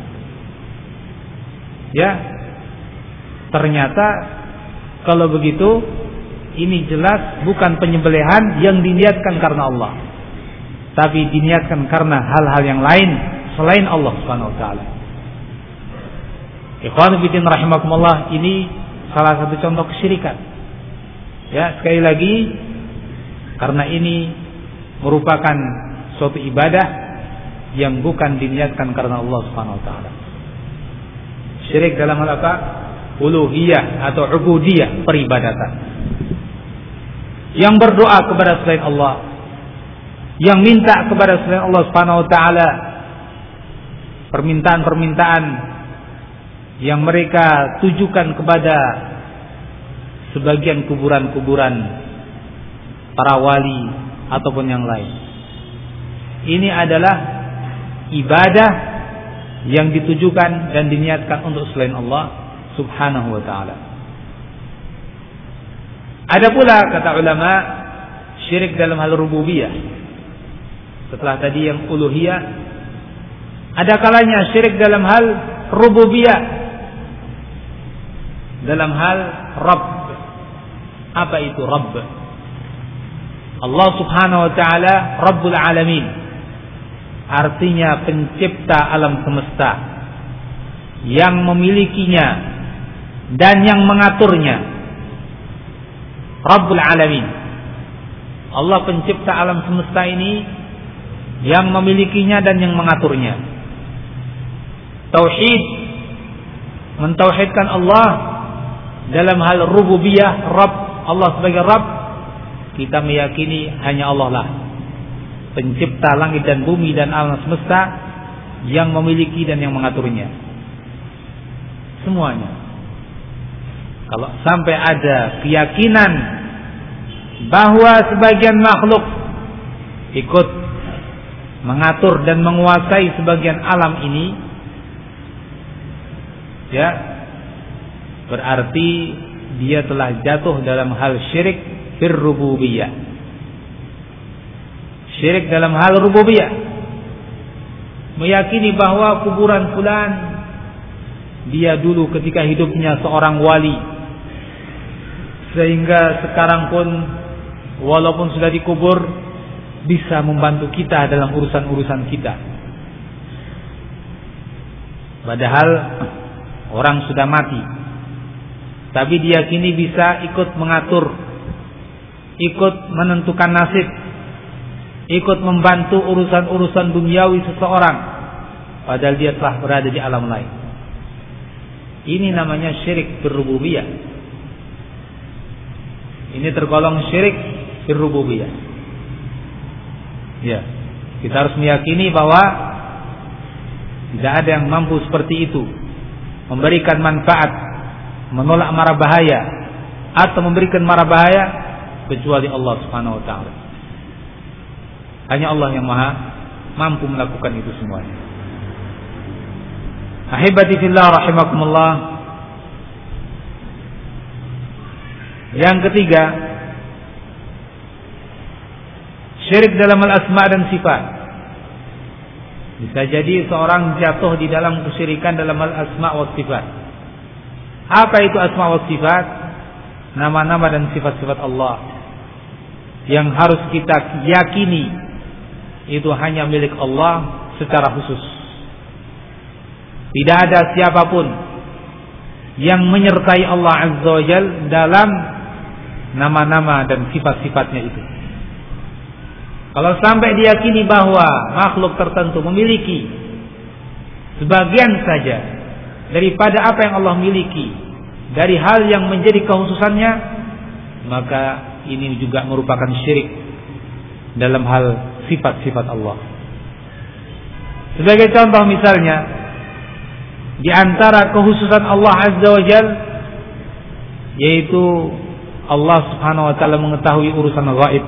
Ya. Ternyata kalau begitu ini jelas bukan penyembelihan yang diniatkan karena Allah, tapi diniatkan karena hal-hal yang lain selain Allah Subhanahu wa taala. Ikhwan fillah rahimakumullah, ini salah satu contoh kesyirikan. Ya, sekali lagi karena ini merupakan suatu ibadah yang bukan diniatkan karena Allah Subhanahu wa taala. Syirik dalam hal apa? Uluhiyah atau ubudiyah, peribadatan. Yang berdoa kepada selain Allah, yang minta kepada selain Allah Subhanahu wa taala, permintaan-permintaan yang mereka tujukan kepada sebagian kuburan-kuburan para wali ataupun yang lain. Ini adalah ibadah yang ditujukan dan diniatkan untuk selain Allah Subhanahu wa ta'ala. Ada pula kata ulama syirik dalam hal rububiyah. Setelah tadi yang uluhiyah, ada kalanya syirik dalam hal rububiyah, dalam hal Rabb. Apa itu Rabb? Allah Subhanahu wa ta'ala Rabbul Alamin, artinya pencipta alam semesta, yang memilikinya dan yang mengaturnya. Rabbul Alamin, Allah pencipta alam semesta ini, yang memilikinya dan yang mengaturnya. Tauhid, mentauhidkan Allah dalam hal rububiyah, Rabb, Allah sebagai Rabb. Kita meyakini hanya Allah lah pencipta langit dan bumi dan alam semesta, yang memiliki dan yang mengaturnya semuanya. Kalau sampai ada keyakinan bahwa sebagian makhluk ikut mengatur dan menguasai sebagian alam ini, ya, berarti dia telah jatuh dalam hal syirik fir rububiyah. Syirik dalam hal rububiyah, meyakini bahwa kuburan fulan, dia dulu ketika hidupnya seorang wali, sehingga sekarang pun walaupun sudah dikubur bisa membantu kita dalam urusan-urusan kita. Padahal orang sudah mati, tapi diyakini bisa ikut mengatur, ikut menentukan nasib, ikut membantu urusan-urusan duniawi seseorang, padahal dia telah berada di alam lain. Ini namanya syirik berrububiyah. Ini tergolong syirik berrububiyah. Ya, kita harus meyakini bahwa tidak ada yang mampu seperti itu, memberikan manfaat, menolak mara bahaya, atau memberikan mara bahaya kecuali Allah Subhanahu wa taala. Hanya Allah yang maha mampu melakukan itu semuanya. Ahibati fillah rahimakumullah. Yang ketiga, syirik dalam al-asma dan sifat. Bisa jadi seorang jatuh di dalam kesyirikan dalam al-asma wa sifat. Apa itu asma wa sifat? Nama-nama dan sifat-sifat Allah yang harus kita yakini itu hanya milik Allah secara khusus. Tidak ada siapapun yang menyertai Allah Azza wa Jal dalam nama-nama dan sifat-sifatnya itu. Kalau sampai diyakini bahwa makhluk tertentu memiliki sebagian saja daripada apa yang Allah miliki, dari hal yang menjadi kekhususannya, maka ini juga merupakan syirik dalam hal sifat-sifat Allah. Sebagai contoh misalnya, di antara kekhususan Allah Azza wa Jal, yaitu Allah Subhanahu wa taala mengetahui urusan gaib.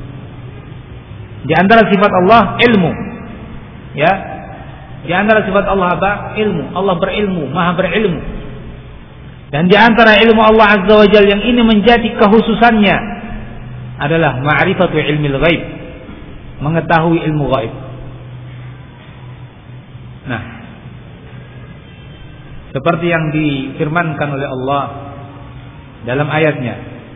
Di antara sifat Allah ilmu. Ya. Di antara sifat Allah apa? Ilmu. Allah berilmu, Maha berilmu. Dan di antara ilmu Allah Azza wa Jalla yang ini menjadi kekhususannya adalah ma'rifatu ilmil ghaib, mengetahui ilmu gaib. Nah, seperti yang difirmankan oleh Allah dalam ayatnya,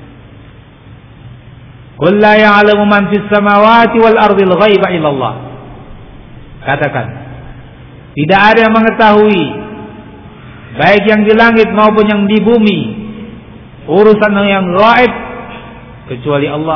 "Qul la ya'lamu man fis samawati wal ardil ghaiba illallah." Katakan, tidak ada yang mengetahui baik yang di langit maupun yang di bumi urusan yang gaib kecuali Allah.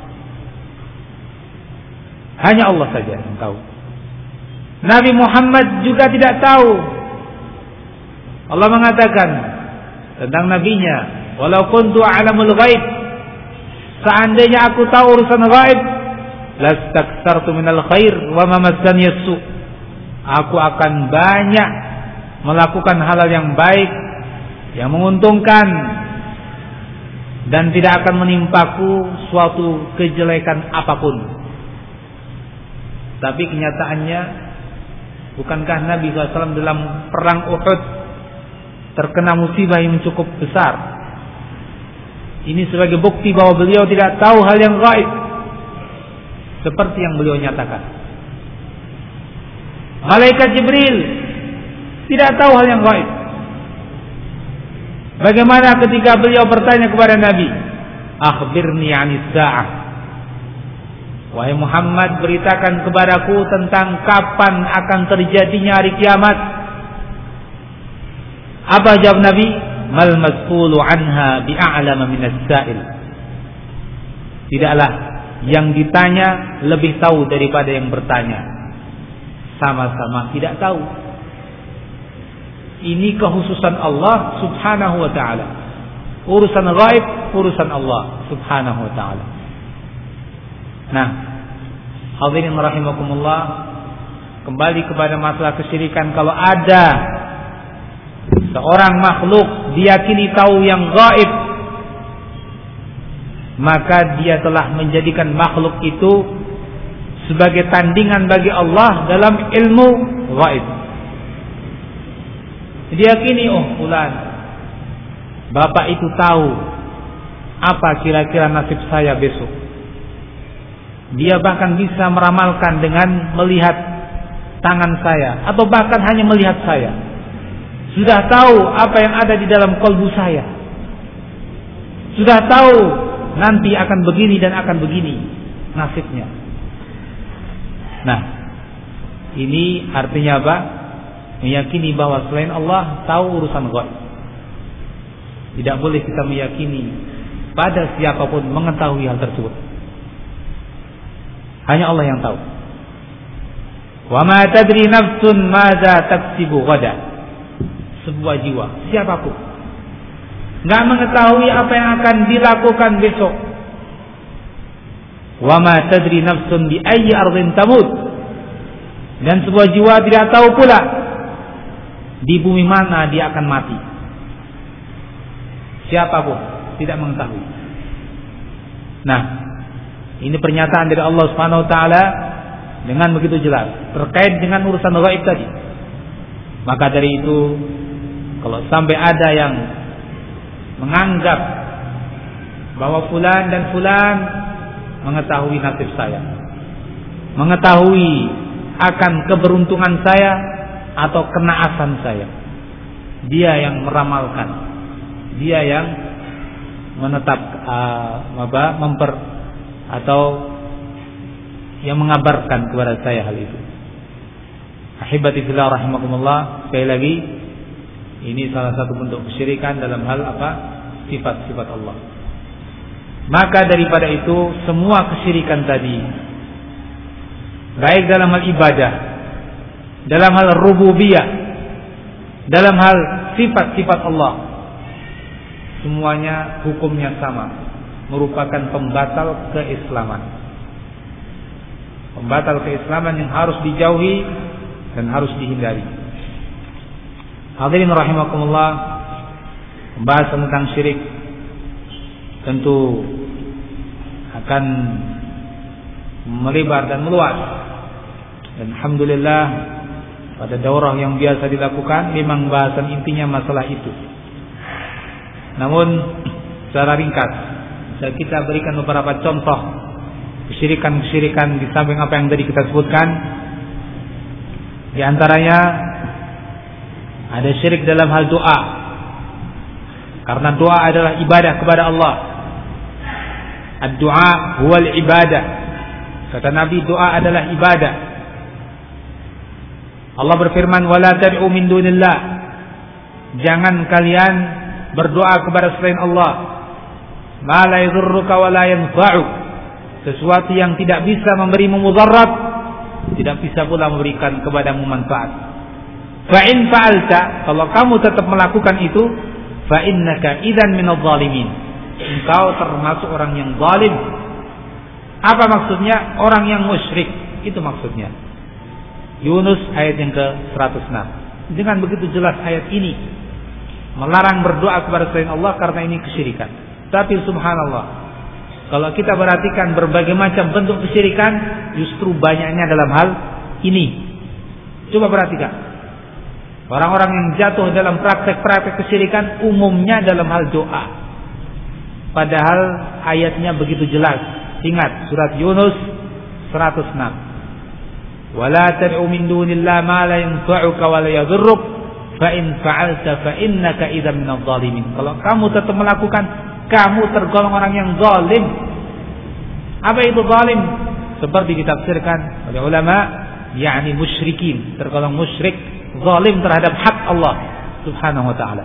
Hanya Allah saja yang tahu. Nabi Muhammad juga tidak tahu. Allah mengatakan tentang nabinya, "Walau kuntu a'lamul ghaib." Seandainya aku tahu urusan gaib, lastaksartu minal khair wa ma massani as-su. Aku akan banyak melakukan hal yang baik, yang menguntungkan, dan tidak akan menimpaku suatu kejelekan apapun. Tapi kenyataannya, bukankah Nabi shallallahu alaihi wasallam dalam perang Uhud terkena musibah yang cukup besar? Ini sebagai bukti bahwa beliau tidak tahu hal yang gaib, seperti yang beliau nyatakan. Malaikat Jibril tidak tahu hal yang gaib. Bagaimana ketika beliau bertanya kepada Nabi, "Akhbirni 'anis sa'ah." Wahai Muhammad, beritakan kepadaku tentang kapan akan terjadinya hari kiamat. Apa jawab Nabi? "Mal mas'ulu 'anha bi'a'lama minas sa'il." Tidaklah yang ditanya lebih tahu daripada yang bertanya. Sama-sama tidak tahu. Ini kekhususan Allah Subhanahu wa ta'ala. Urusan gaib, urusan Allah Subhanahu wa ta'ala. Nah, hadirin rahimakumullah, kembali kepada masalah kesyirikan. Kalau ada seorang makhluk diyakini tahu yang gaib, maka dia telah menjadikan makhluk itu sebagai tandingan bagi Allah dalam ilmu gaib. Diyakini, oh fulan, bapak itu tahu apa kira-kira nasib saya besok. Dia bahkan bisa meramalkan dengan melihat tangan saya, atau bahkan hanya melihat saya. Sudah tahu apa yang ada di dalam kalbu saya. Sudah tahu nanti akan begini dan akan begini nasibnya. Nah, ini artinya apa? Meyakini bahwa selain Allah tahu urusan gaib. Tidak boleh kita meyakini pada siapapun mengetahui hal tersebut. Hanya Allah yang tahu. Wa ma tadri nafsun madza taksibu ghadan. Sebuah jiwa, siapapun, enggak mengetahui apa yang akan dilakukan besok. Wa ma tadri nafsun bi ayyi ardhin tamut. Dan sebuah jiwa tidak tahu pula di bumi mana dia akan mati. Siapapun tidak mengetahui. Nah, ini pernyataan dari Allah Subhanahu wa taala dengan begitu jelas terkait dengan urusan gaib tadi. Maka dari itu, kalau sampai ada yang menganggap bahwa fulan dan fulan mengetahui nasib saya, mengetahui akan keberuntungan saya atau kenaasan saya, dia yang meramalkan, dia yang menetap uh, apa, memper atau yang mengabarkan kepada saya hal itu. Ahibati fillah rahimakumullah, sekali lagi, ini salah satu bentuk kesyirikan dalam hal apa? Sifat-sifat Allah. Maka daripada itu, semua kesyirikan tadi, baik dalam hal ibadah, dalam hal rububiyah, dalam hal sifat-sifat Allah, semuanya hukumnya sama, merupakan pembatal keislaman. Pembatal keislaman yang harus dijauhi dan harus dihindari. Hadirin rahimakumullah, pembahasan tentang syirik tentu akan melebar dan meluas. Dan alhamdulillah, pada daurah yang biasa dilakukan memang bahasan intinya masalah itu. Namun secara ringkas kita berikan beberapa contoh kesyirikan-kesyirikan di samping apa yang tadi kita sebutkan. Di antaranya ada syirik dalam hal doa. Karena doa adalah ibadah kepada Allah. Ad-du'a huwal ibadah. Kata Nabi, doa adalah ibadah. Allah berfirman, "Wala tad'u min dunillah." Jangan kalian berdoa kepada selain Allah. Ma la yadhurruka wa la yanfa'u. Sesuatu yang tidak bisa memberimu mudarat, tidak bisa pula memberikan kepadamu manfaat. Fa in fa'alta, kalau kamu tetap melakukan itu, fa innaka idzan minadh dhalimin. Engkau termasuk orang yang zalim. Apa maksudnya? Orang yang musyrik. Itu maksudnya. Yunus ayat yang ke seratus enam. Dengan begitu jelas ayat ini melarang berdoa kepada selain Allah karena ini kesyirikan. Tapi subhanallah, kalau kita perhatikan berbagai macam bentuk kesyirikan, justru banyaknya dalam hal ini. Coba perhatikan. Orang-orang yang jatuh dalam praktek-praktek kesyirikan umumnya dalam hal doa. Padahal ayatnya begitu jelas. Ingat surat Yunus seratus enam. Wala tad'u min dunillah ma la yanfa'uka wa la yadhurruk fa in fa'alta fa innaka idzan minadh dhalimin. Kalau kamu tetap melakukan, kamu tergolong orang yang zalim. Apa itu zalim? Seperti ditafsirkan oleh ulama, yakni musyrikin, tergolong musyrik, zalim terhadap hak Allah Subhanahu wa taala.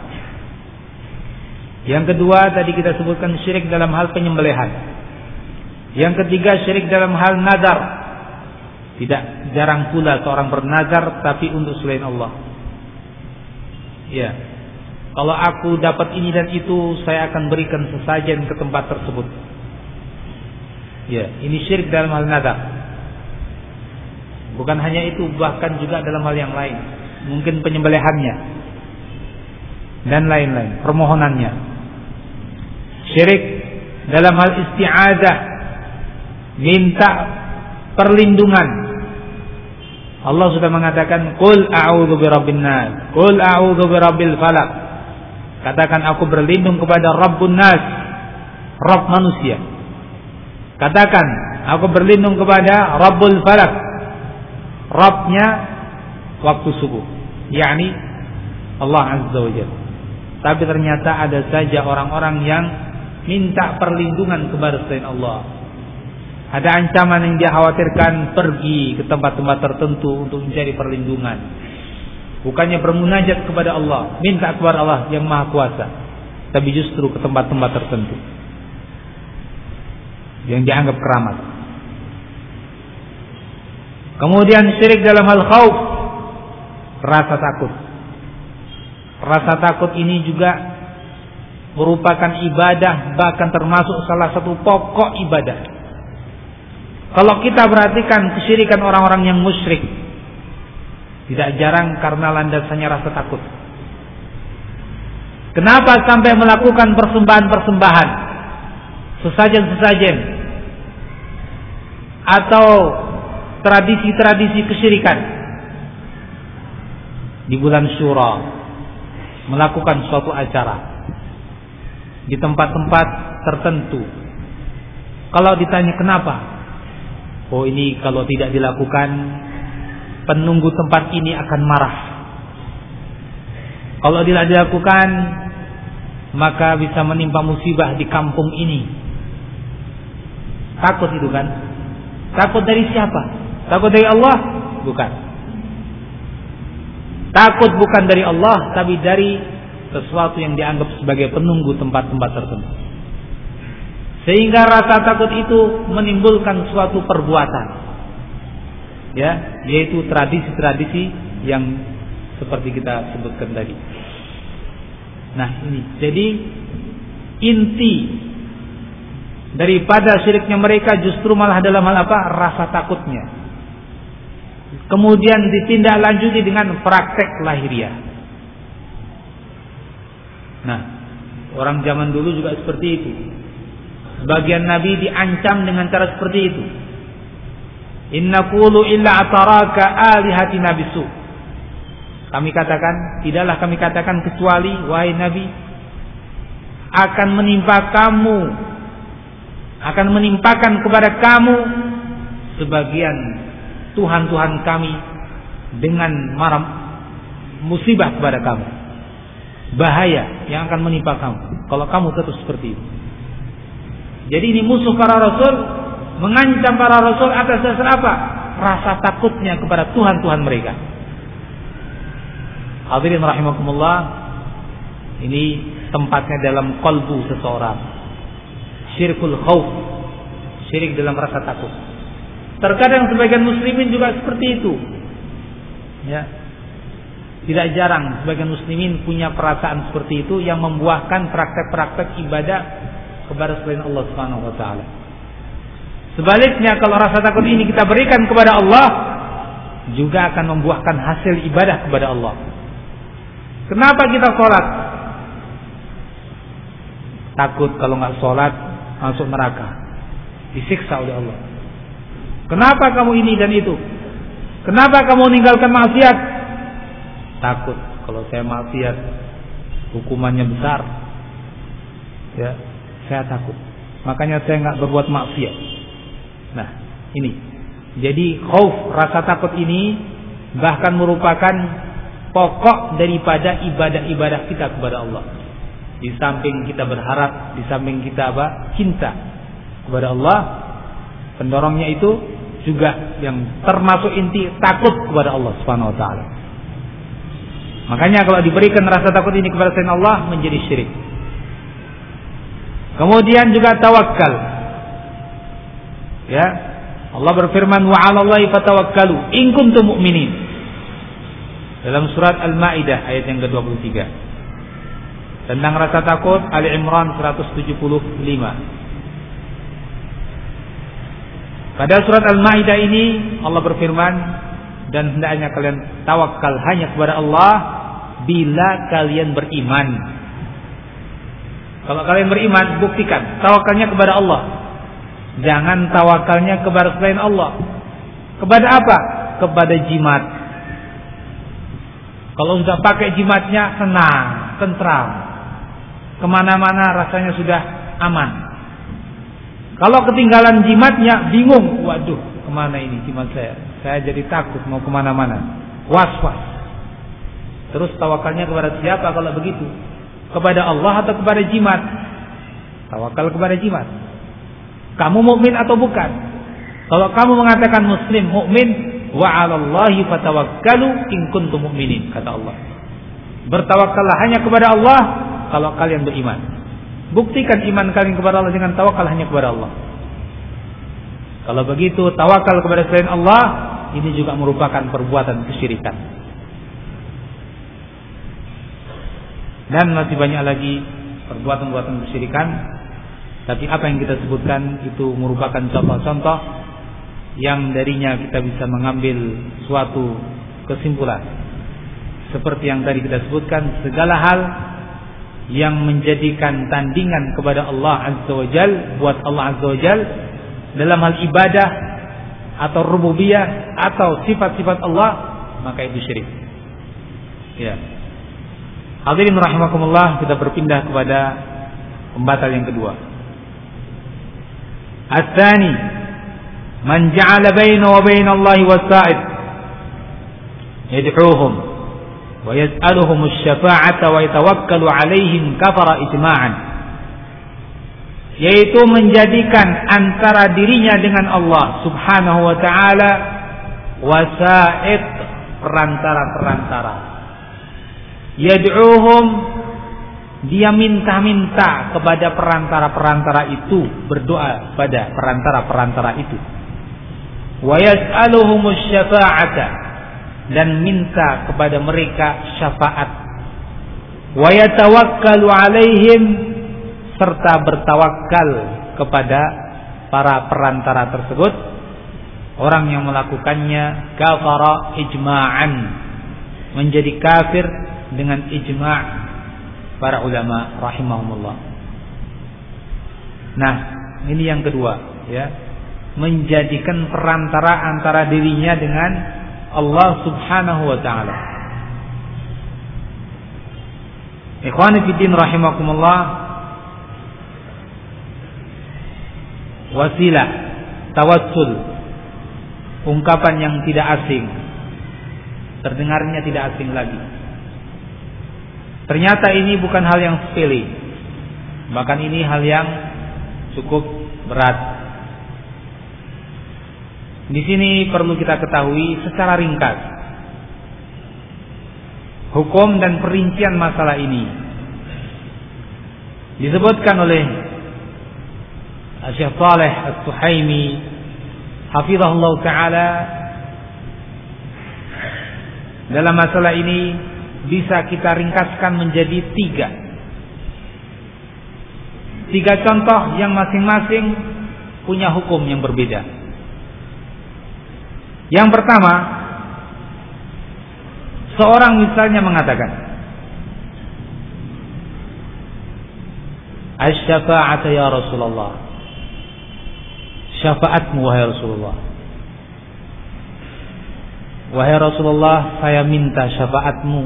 Yang kedua tadi kita sebutkan syirik dalam hal penyembelihan. Yang ketiga syirik dalam hal nazar. Tidak jarang pula seorang bernazar tapi untuk selain Allah. Ya. Kalau aku dapat ini dan itu, saya akan berikan sesajen ke tempat tersebut. Ya, ini syirik dalam hal nazar. Bukan hanya itu, bahkan juga dalam hal yang lain. Mungkin penyembelihannya dan lain-lain, permohonannya. Syirik dalam hal isti'adzah, minta perlindungan. Allah sudah mengatakan, "Qul a'udzu birabbin nas, qul a'udzu birabbil falaq." Katakan aku berlindung kepada Rabbun nas, Rabb manusia. Katakan aku berlindung kepada Rabbul falaq, Rabbnya waktu subuh, yakni Allah Azza wa Jalla. Tapi ternyata ada saja orang-orang yang minta perlindungan kepada selain Allah. Ada ancaman yang dia khawatirkan, pergi ke tempat-tempat tertentu untuk mencari perlindungan. Bukannya bermunajat kepada Allah, minta kepada Allah yang Maha Kuasa, tapi justru ke tempat-tempat tertentu yang dianggap keramat. Kemudian syirik dalam hal khauf, rasa takut. Rasa takut ini juga merupakan ibadah, bahkan termasuk salah satu pokok ibadah. Kalau kita perhatikan kesyirikan orang-orang yang musyrik, tidak jarang karena landasannya rasa takut. Kenapa sampai melakukan persembahan-persembahan, sesajen-sesajen, atau tradisi-tradisi kesyirikan di bulan Syura, melakukan suatu acara di tempat-tempat tertentu? Kalau ditanya kenapa, oh ini kalau tidak dilakukan, penunggu tempat ini akan marah. Kalau tidak dilakukan, maka bisa menimpa musibah di kampung ini. Takut itu kan? Takut dari siapa? Takut dari Allah? Bukan. Takut bukan dari Allah, tapi dari sesuatu yang dianggap sebagai penunggu tempat-tempat tertentu. Sehingga rasa takut itu menimbulkan suatu perbuatan, ya, yaitu tradisi-tradisi yang seperti kita sebutkan tadi. Nah ini, jadi inti daripada syiriknya mereka justru malah dalam hal apa? Rasa takutnya. Kemudian ditindaklanjuti dengan praktek lahiriah. Nah, orang zaman dulu juga seperti itu. Sebagian nabi diancam dengan cara seperti itu. Inna qulu illa ataraka alihatina bisu. Kami katakan, tidaklah kami katakan kecuali wahai nabi, akan menimpa kamu akan menimpakan kepada kamu sebagian Tuhan-Tuhan kami dengan marah musibah kepada kamu. Bahaya yang akan menimpa kamu kalau kamu terus seperti itu. Jadi ini musuh para rasul mengancam para rasul atas dasar apa? Rasa takutnya kepada Tuhan-Tuhan mereka. Hadirin rahimakumullah, ini tempatnya dalam qalbu seseorang. Syirkul khauf, syirik dalam rasa takut. Terkadang sebagian muslimin juga seperti itu. Ya. Tidak jarang sebagian muslimin punya perasaan seperti itu yang membuahkan praktek-praktek ibadah kepada selain Allah Subhanahu wa taala. Sebaliknya, kalau rasa takut ini kita berikan kepada Allah, juga akan membuahkan hasil ibadah kepada Allah. Kenapa kita sholat? Takut kalau nggak sholat masuk neraka, disiksa oleh Allah. Kenapa kamu ini dan itu? Kenapa kamu meninggalkan maksiat? Takut kalau saya maksiat hukumannya besar. Ya, saya takut. Makanya saya nggak berbuat maksiat. Nah, ini. Jadi khauf, rasa takut ini bahkan merupakan pokok daripada ibadah-ibadah kita kepada Allah. Di samping kita berharap, di samping kita apa? Cinta kepada Allah, pendorongnya itu juga yang termasuk inti takut kepada Allah Subhanahu wa taala. Makanya kalau diberikan rasa takut ini kepada selain Allah menjadi syirik. Kemudian juga tawakal. Ya, Allah berfirman, wa 'alallahi fatawakkalu in kuntum mu'minin. Dalam surat Al-Maidah ayat yang ke dua puluh tiga. Tentang rasa takut, Ali Imran seratus tujuh puluh lima. Pada surat Al-Maidah ini Allah berfirman, dan hendaknya kalian tawakal hanya kepada Allah bila kalian beriman. Kalau kalian beriman, buktikan tawakalnya kepada Allah. Jangan tawakalnya kepada selain Allah. Kepada apa? Kepada jimat. Kalau sudah pakai jimatnya, senang, tentram, kemana-mana rasanya sudah aman. Kalau ketinggalan jimatnya, bingung. Waduh, kemana ini jimat saya? Saya jadi takut mau kemana-mana, was-was. Terus tawakalnya kepada siapa kalau begitu? Kepada Allah atau kepada jimat? Tawakal kepada jimat. Kamu mukmin atau bukan? Kalau kamu mengatakan muslim, mukmin, wa 'alallahi fatawakkalu in kuntum mu'minin, kata Allah. Bertawakallah hanya kepada Allah kalau kalian beriman. Buktikan iman kalian kepada Allah dengan tawakal hanya kepada Allah. Kalau begitu, tawakal kepada selain Allah ini juga merupakan perbuatan kesyirikan. Dan masih banyak lagi perbuatan-perbuatan kesyirikan. Tapi apa yang kita sebutkan itu merupakan contoh-contoh yang darinya kita bisa mengambil suatu kesimpulan. Seperti yang tadi kita sebutkan, segala hal yang menjadikan tandingan kepada Allah Azza wa Jal, buat Allah Azza wa Jal dalam hal ibadah atau rububiyah atau sifat-sifat Allah, maka itu syirik. Ya. Hadirin rahimakumullah, kita berpindah kepada pembatal yang kedua. Ats-tsani, man ja'ala baina wa baina Allah wasa'id yad'uuhum wa yas'aluhum asy-syafa'ata wa yatawakkalu 'alaihim kafara ijma'an. Yaitu menjadikan antara dirinya dengan Allah Subhanahu wa taala wasa'id, perantara-perantara. Yad'uuhum, dia minta-minta kepada perantara-perantara itu, berdoa pada perantara-perantara itu. Wa yas'aluhumus syafa'ata, dan minta kepada mereka syafaat. Wa yatawakkalu 'alaihim, serta bertawakal kepada para perantara tersebut. Orang yang melakukannya kafara ijma'an, menjadi kafir dengan ijma' para ulama rahimahumullah. Nah, ini yang kedua, ya. Menjadikan perantara antara dirinya dengan Allah Subhanahu wa taala. Ikhwani fiddin rahimakumullah. wasilah, tawassul, ungkapan yang tidak asing, terdengarnya tidak asing lagi. Ternyata ini bukan hal yang sepele, bahkan ini hal yang cukup berat. Di sini perlu kita ketahui secara ringkas hukum dan perincian masalah ini. Disebutkan oleh Syekh Shalih As-Suhaimi hafizahullah taala, dalam masalah ini bisa kita ringkaskan menjadi tiga tiga contoh yang masing-masing punya hukum yang berbeda. Yang pertama, seorang misalnya mengatakan, "Asy-syafa'ata ya Rasulullah." Syafaatmu wahai Rasulullah. Wahai Rasulullah, saya minta syafaatmu.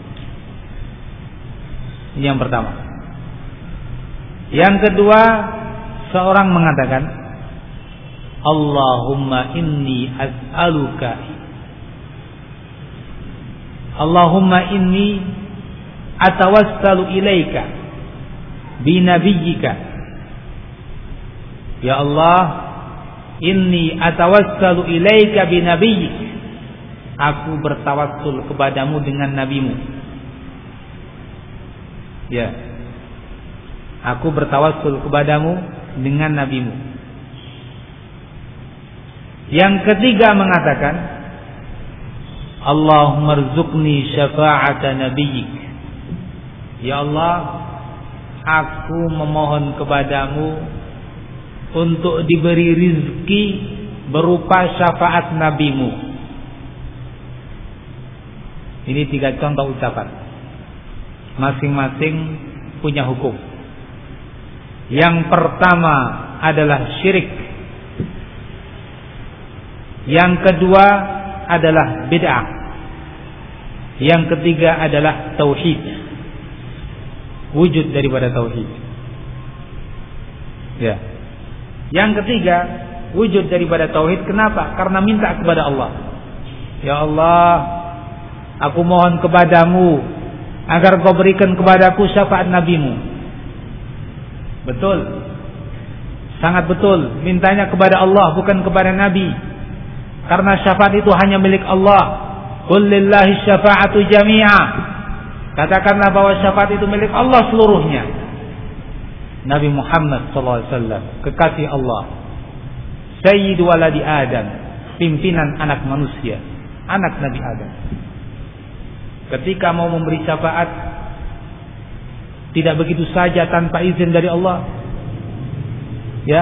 Ini yang pertama. Yang kedua, seorang mengatakan, Allahumma inni as'aluka Allahumma inni atawassalu ilaika binabiyyika. Ya Allah, inni atawassalu ilaika binabiyyik. Aku bertawassul kepadamu dengan nabimu. Ya. Aku bertawassul kepadamu dengan nabimu. Yang ketiga mengatakan, Allahumma rzuqni syafa'ata nabiyyik. Ya Allah, aku memohon kepadamu untuk diberi rizki berupa syafaat nabimu. Ini tiga contoh ucapan, masing-masing punya hukum. Yang pertama adalah syirik. Yang kedua adalah bid'ah. Yang ketiga adalah tauhid, wujud daripada tauhid. Ya. Yang ketiga, wujud daripada tauhid. Kenapa? Karena minta kepada Allah. Ya Allah, aku mohon kepadamu agar kau berikan kepadaku syafaat nabimu. Betul, sangat betul. Mintanya kepada Allah, bukan kepada Nabi. Karena syafaat itu hanya milik Allah. Qul lillahi syafa'atu jami'a. Katakanlah bahwa syafaat itu milik Allah seluruhnya. Nabi Muhammad sallallahu alaihi wasallam, kekasih Allah, sayyidu waladi Adam, pimpinan anak manusia, anak Nabi Adam. Ketika mau memberi syafaat, tidak begitu saja tanpa izin dari Allah. Ya.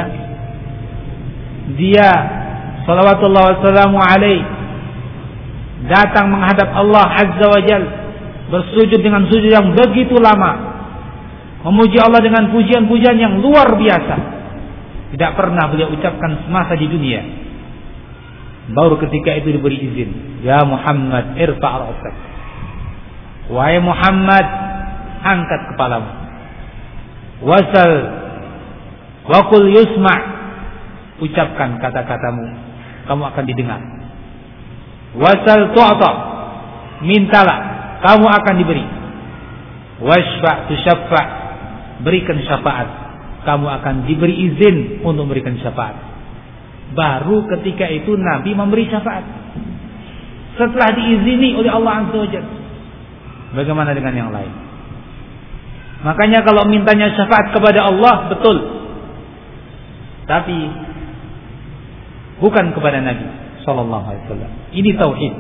Dia salawatullah wassalamu alaih datang menghadap Allah azza wa jal, bersujud dengan sujud yang begitu lama, memuji Allah dengan pujian-pujian yang luar biasa. Tidak pernah beliau ucapkan semasa di dunia. Baru ketika itu diberi izin, ya Muhammad irfa' ra'sak. Wahai Muhammad, angkat kepalamu. Wasal wa qul yusma'. Ucapkan kata-katamu, kamu akan didengar. Wasal tu'ta, mintalah, kamu akan diberi. Washfa' tushaffa', berikan syafaat, kamu akan diberi izin untuk memberikan syafaat. Baru ketika itu Nabi memberi syafaat, setelah diizini oleh Allah Azza wa Jalla. Bagaimana dengan yang lain? Makanya kalau mintanya syafaat kepada Allah, betul, tapi bukan kepada Nabi sallallahu alaihi wasallam. Ini tauhid.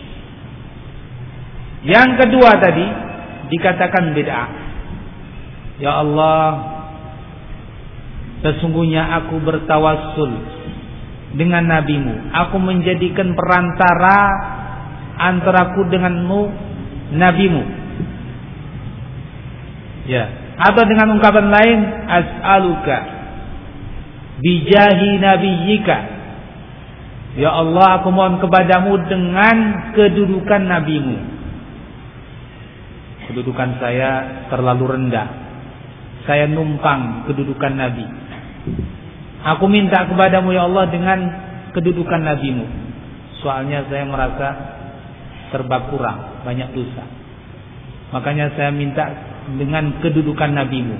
Yang kedua tadi dikatakan bid'ah. Ya Allah, sesungguhnya aku bertawassul dengan nabimu. Aku menjadikan perantara antaraku denganmu, nabimu. Ya. Atau dengan ungkapan lain, as'aluka bijahi nabiyyika. Ya Allah, aku mohon kepadamu dengan kedudukan nabimu. Kedudukan saya terlalu rendah. Saya numpang kedudukan nabi. Aku minta kepadamu ya Allah dengan kedudukan nabimu. Soalnya saya merasa serba kurang, banyak dosa. Makanya saya minta dengan kedudukan nabimu.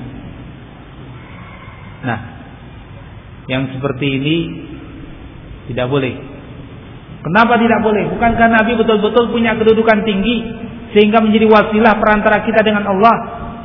Nah, yang seperti ini tidak boleh. Kenapa tidak boleh? Bukankah Nabi betul-betul punya kedudukan tinggi sehingga menjadi wasilah perantara kita dengan Allah?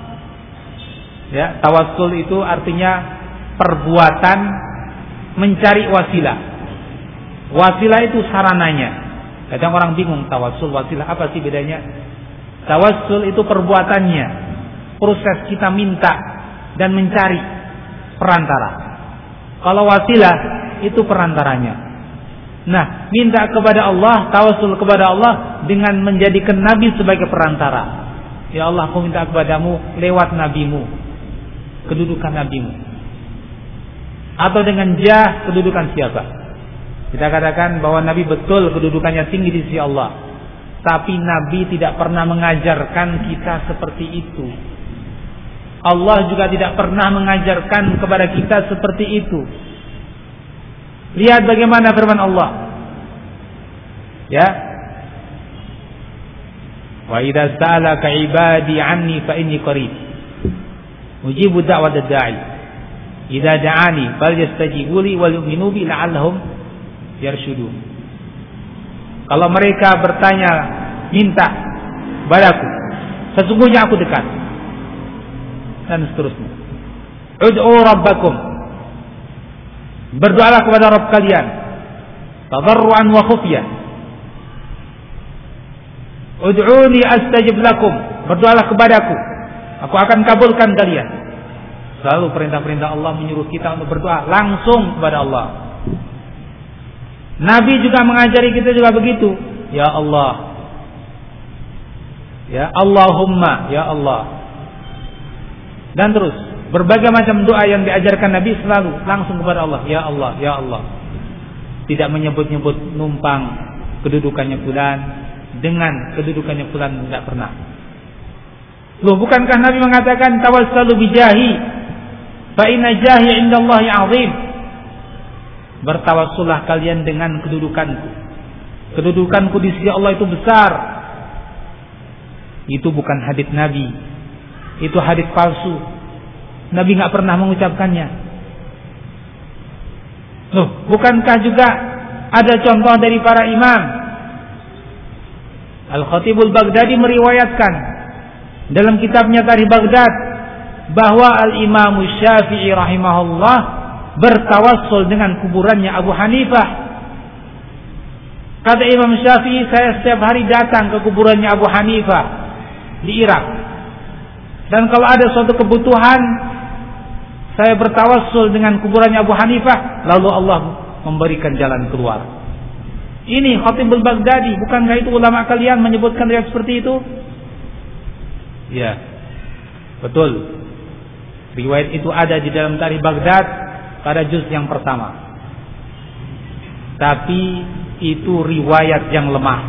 Ya, tawassul itu artinya perbuatan mencari wasilah. Wasilah itu sarananya. Kadang orang bingung, tawassul, wasilah, apa sih bedanya? Tawassul itu perbuatannya, proses kita minta dan mencari perantara. Kalau wasilah itu perantaranya. Nah, minta kepada Allah, tawassul kepada Allah dengan menjadikan Nabi sebagai perantara. Ya Allah, aku minta kepadamu lewat nabimu, kedudukan nabimu. Atau dengan jah, kedudukan siapa? Kita katakan bahwa Nabi betul kedudukannya tinggi di sisi Allah, tapi Nabi tidak pernah mengajarkan kita seperti itu. Allah juga tidak pernah mengajarkan kepada kita seperti itu. Lihat bagaimana firman Allah. Ya. Wa idza sa'alaka 'ibadi 'anni fa inni qarib. Ujibu da'watad da'i. Idza da'ani falyastajibu li wal yu'minu bi la'allahum yarshudun. Kalau mereka bertanya, minta padaku, sesungguhnya aku dekat. Dan seterusnya. Ud'u rabbakum. Berdoalah kepada Rabb kalian, tadarruan wa khufyah. Ud'uni astajib lakum. Berdoalah kepadaku, aku akan kabulkan kalian. Selalu perintah-perintah Allah menyuruh kita untuk berdoa langsung kepada Allah. Nabi juga mengajari kita juga begitu. Ya Allah, ya Allahumma, ya Allah. Dan terus berbagai macam doa yang diajarkan Nabi selalu langsung kepada Allah. Ya Allah, ya Allah. Tidak menyebut-nyebut numpang kedudukannya fulan dengan kedudukannya fulan, tidak pernah. Loh, bukankah Nabi mengatakan tawassalu bijahi fa inna jahi 'indallahi 'azim. Bertawassullah kalian dengan kedudukanku. Kedudukanku di sisi Allah itu besar. Itu bukan hadits Nabi. Itu hadits palsu. Nabi nggak pernah mengucapkannya. Loh, bukankah juga ada contoh dari para imam? Al-Khatibul Baghdadi meriwayatkan dalam kitabnya Tarikh Baghdad bahwa Al-Imam Syafi'i rahimahullah bertawassul dengan kuburannya Abu Hanifah. Kata Imam Syafi'i, saya setiap hari datang ke kuburannya Abu Hanifah di Irak. Dan kalau ada suatu kebutuhan, saya bertawassul dengan kuburannya Abu Hanifah, lalu Allah memberikan jalan keluar. Ini Khatibul Baghdadi, bukankah itu ulama kalian menyebutkan riwayat seperti itu? Ya, betul. Riwayat itu ada di dalam Tarikh Baghdad pada juz yang pertama. Tapi itu riwayat yang lemah.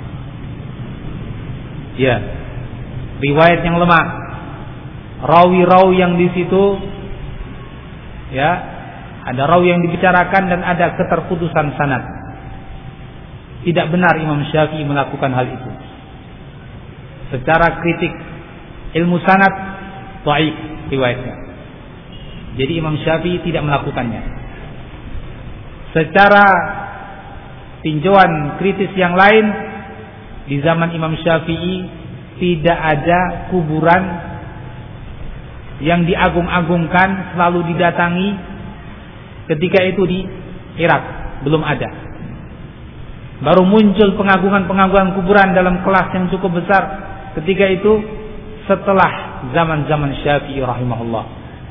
Ya, riwayat yang lemah. Rawi-rawi yang di situ, ya, ada rawi yang dibicarakan dan ada keterputusan sanad. Tidak benar Imam Syafi'i melakukan hal itu. Secara kritik ilmu sanad, dhaif riwayatnya. Jadi Imam Syafi'i tidak melakukannya. Secara tinjauan kritis yang lain, di zaman Imam Syafi'i tidak ada kuburan yang diagung-agungkan, selalu didatangi ketika itu di Irak. Belum ada. Baru muncul pengagungan-pengagungan kuburan dalam kelas yang cukup besar ketika itu setelah zaman-zaman Syafi'i rahimahullah.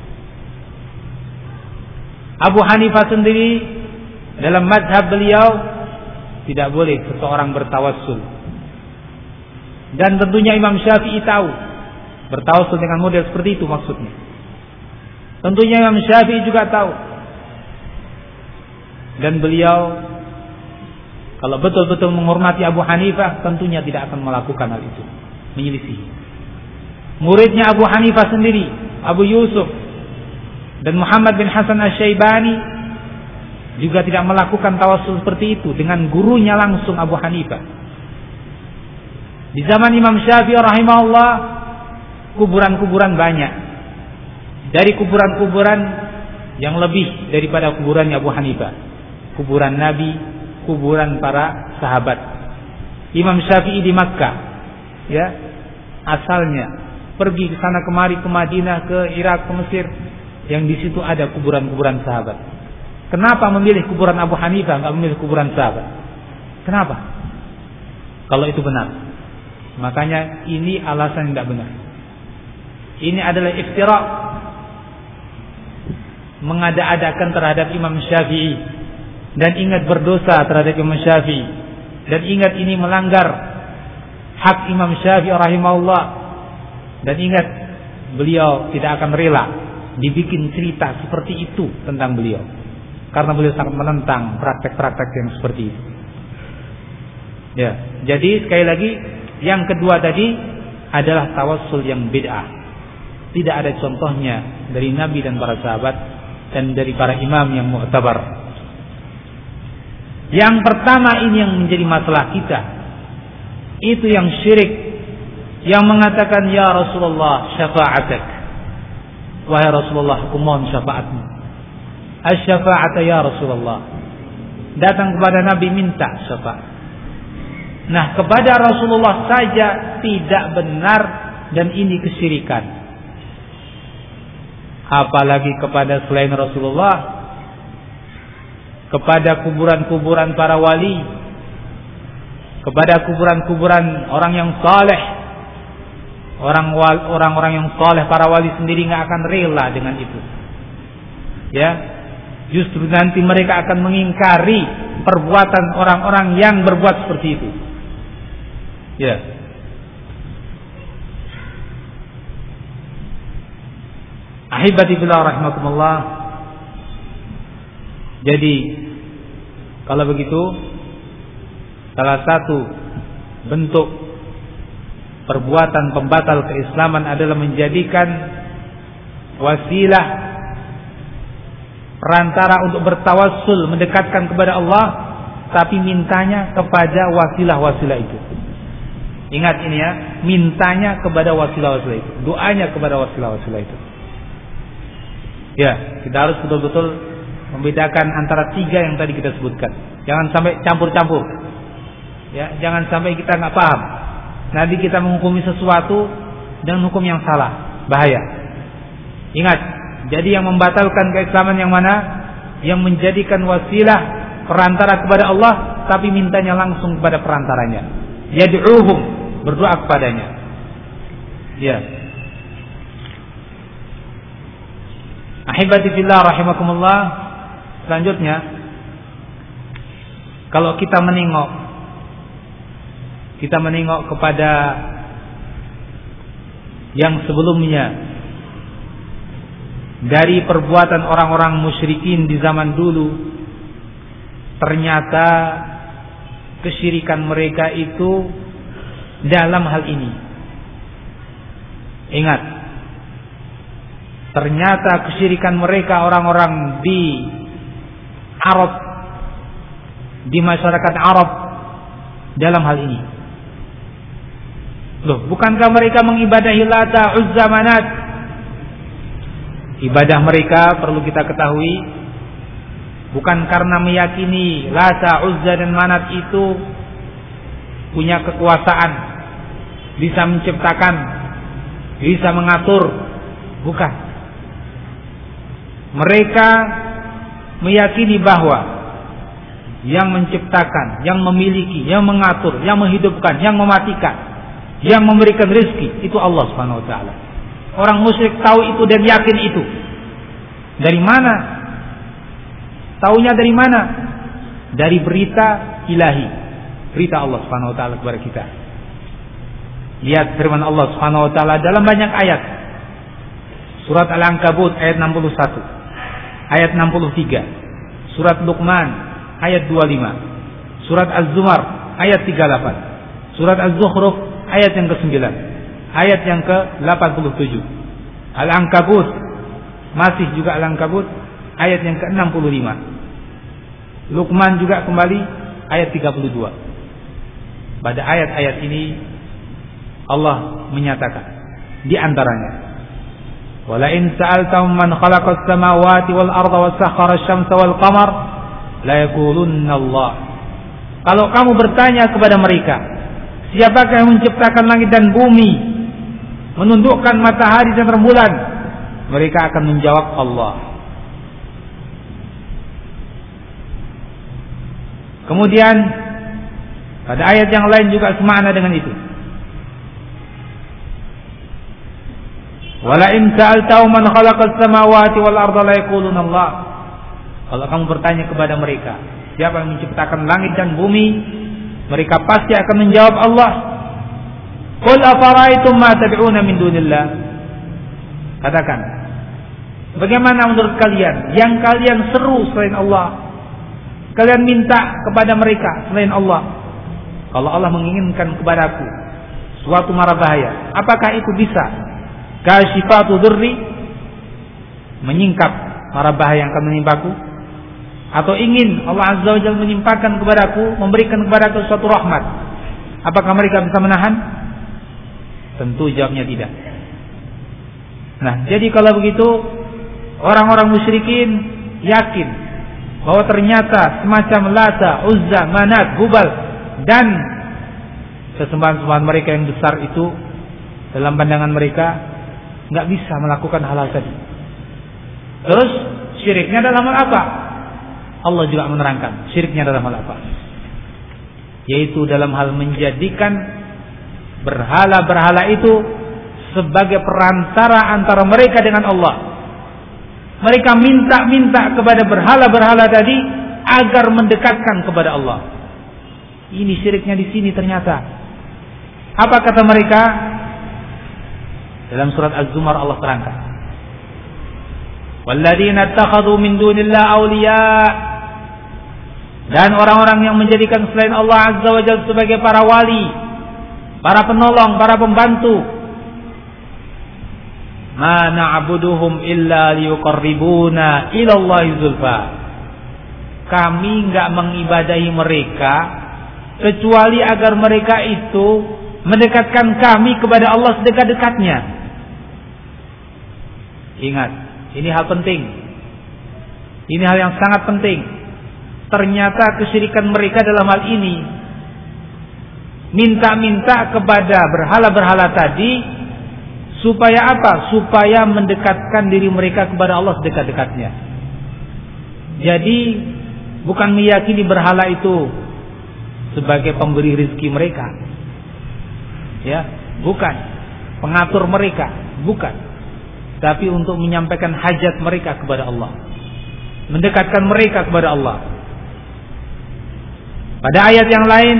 Abu Hanifah sendiri dalam mazhab beliau tidak boleh seseorang bertawassul. Dan tentunya Imam Syafi'i tahu bertawassul dengan model seperti itu maksudnya. Tentunya Imam Syafi'i juga tahu. Dan beliau kalau betul-betul menghormati Abu Hanifah, tentunya tidak akan melakukan hal itu, menyelisihi. Muridnya Abu Hanifah sendiri, Abu Yusuf dan Muhammad bin Hasan Asy-Syaibani, juga tidak melakukan tawassul seperti itu dengan gurunya langsung Abu Hanifah. Di zaman Imam Syafi'i rahimahullah, kuburan-kuburan banyak. Dari kuburan-kuburan yang lebih daripada kuburannya Abu Hanifah. Kuburan Nabi, kuburan para sahabat. Imam Syafi'i di Makkah, ya, asalnya pergi ke sana kemari, ke Madinah, ke Irak, ke Mesir, yang di situ ada kuburan-kuburan sahabat. Kenapa memilih kuburan Abu Hanifah, enggak memilih kuburan sahabat? Kenapa? Kalau itu benar. Makanya ini alasan yang tidak benar. Ini adalah iftira, mengada-adakan terhadap Imam Syafi'i. Dan ingat berdosa terhadap Imam Syafi'i. Dan ingat ini melanggar hak Imam Syafi'i rahimahullah. Dan ingat beliau tidak akan rela dibikin cerita seperti itu tentang beliau, karena beliau sangat menentang praktek-praktek yang seperti itu. Ya, jadi sekali lagi, yang kedua tadi adalah tawassul yang bid'ah. Tidak ada contohnya dari Nabi dan para sahabat dan dari para imam yang mu'tabar. Yang pertama ini yang menjadi masalah kita, itu yang syirik, yang mengatakan ya Rasulullah syafa'atak, wahai Rasulullah aku mohon syafaatmu. Asy-syafa'ata ya Rasulullah, datang kepada Nabi minta syafaat. Nah, kepada Rasulullah saja tidak benar, dan ini kesyirikan. Apalagi kepada selain Rasulullah, kepada kuburan-kuburan para wali, kepada kuburan-kuburan orang yang saleh, orang-orang yang saleh, para wali sendiri nggak akan rela dengan itu. Ya, justru nanti mereka akan mengingkari perbuatan orang-orang yang berbuat seperti itu. Ya. Ahibati billah rahimakumullah. Jadi kalau begitu, salah satu bentuk perbuatan pembatal keislaman adalah menjadikan wasilah perantara untuk bertawassul, mendekatkan kepada Allah, tapi mintanya kepada wasilah-wasilah itu. Ingat ini ya, mintanya kepada wasilah-wasilah itu, doanya kepada wasilah-wasilah itu. Ya, kita harus betul-betul membedakan antara tiga yang tadi kita sebutkan. Jangan sampai campur-campur. Ya, jangan sampai kita nggak paham. Nanti kita menghukumi sesuatu dengan hukum yang salah, bahaya. Ingat, jadi yang membatalkan keislaman yang mana? Yang menjadikan wasilah perantara kepada Allah, tapi mintanya langsung kepada perantaranya. Yad'uhum, berdoa kepadanya. Ya. Ahibati fillah rahimakumullah. Selanjutnya, kalau kita menengok kita menengok kepada yang sebelumnya dari perbuatan orang-orang musyrikin di zaman dulu, ternyata kesyirikan mereka itu dalam hal ini. Ingat, ternyata kesyirikan mereka orang-orang di Arab, di masyarakat Arab dalam hal ini. Loh, bukankah mereka mengibadahi Lata, Uzza, Manat? Ibadah mereka perlu kita ketahui bukan karena meyakini Lata, Uzza dan Manat itu punya kekuasaan, bisa menciptakan, bisa mengatur, bukan. Mereka meyakini bahwa yang menciptakan, yang memiliki, yang mengatur, yang menghidupkan, yang mematikan, yang memberikan rezeki itu Allah Subhanahu wa taala. Orang musyrik tahu itu dan yakin itu. Dari mana? Taunya dari mana? Dari berita ilahi, berita Allah Subhanahu wa taala kepada kita. Lihat firman Allah Subhanahu wa taala dalam banyak ayat. Surat Al-Ankabut ayat enam puluh satu, ayat enam puluh tiga, surat Luqman ayat dua puluh lima, surat Az-Zumar ayat tiga puluh delapan, surat Az-Zukhruf ayat yang kesembilan, ayat yang ke delapan puluh tujuh, Al-Ankabut, masih juga Al-Ankabut ayat yang ke enam puluh lima. Luqman juga kembali ayat tiga puluh dua. Pada ayat-ayat ini Allah menyatakan di antaranya, wala in sa'altahum man khalaqas samawati wal arda wa sakhkhara asy-syamsa wal qamar la yaqulunna Allah. Kalau kamu bertanya kepada mereka, siapakah yang menciptakan langit dan bumi, menundukkan matahari dan rembulan, mereka akan menjawab Allah. Kemudian pada ayat yang lain juga semakna dengan itu. Wala in sa'altahum man khalaqas samawati wal arda la yaquluna Allah. Kalau kamu bertanya kepada mereka, siapa yang menciptakan langit dan bumi, mereka pasti akan menjawab Allah. Qul afara'aytum ma tad'una min dunillah. Katakan, bagaimana menurut kalian yang kalian seru selain Allah, kalian minta kepada mereka selain Allah? Kalau Allah menginginkan kepadaku suatu mara bahaya, apakah itu bisa kasyifatu dzurri, menyingkap mara bahaya yang akan menimpaku? Atau ingin Allah Azza wa Jalla menimpakan kepadaku, memberikan kepadaku suatu rahmat, apakah mereka bisa menahan? Tentu jawabnya tidak. Nah, jadi kalau begitu orang-orang musyrikin yakin bahwa ternyata semacam Lata, Uzza, Manat, Hubal dan sesembahan-sembahan mereka yang besar itu dalam pandangan mereka nggak bisa melakukan hal-hal tadi. Terus syiriknya dalam hal apa? Allah juga menerangkan syiriknya dalam hal apa, yaitu dalam hal menjadikan berhala-berhala itu sebagai perantara antara mereka dengan Allah. Mereka minta-minta kepada berhala-berhala tadi agar mendekatkan kepada Allah. Ini syiriknya di sini ternyata. Apa kata mereka? Dalam surat Az-Zumar Allah terangkan, walladzina ittakhadhu min dunillahi awliya, dan orang-orang yang menjadikan selain Allah Azza wa Jalla sebagai para wali, para penolong, para pembantu. Ma na'buduhum illa liyuqarribuna ila Allahi zulfa. Kami enggak mengibadahi mereka kecuali agar mereka itu mendekatkan kami kepada Allah sedekat-dekatnya. Ingat, ini hal penting. Ini hal yang sangat penting. Ternyata kesyirikan mereka dalam hal ini minta-minta kepada berhala-berhala tadi supaya apa? Supaya mendekatkan diri mereka kepada Allah sedekat-dekatnya. Jadi bukan meyakini berhala itu sebagai pemberi rezeki mereka, ya, bukan pengatur mereka, bukan. Tapi untuk menyampaikan hajat mereka kepada Allah, mendekatkan mereka kepada Allah. Pada ayat yang lain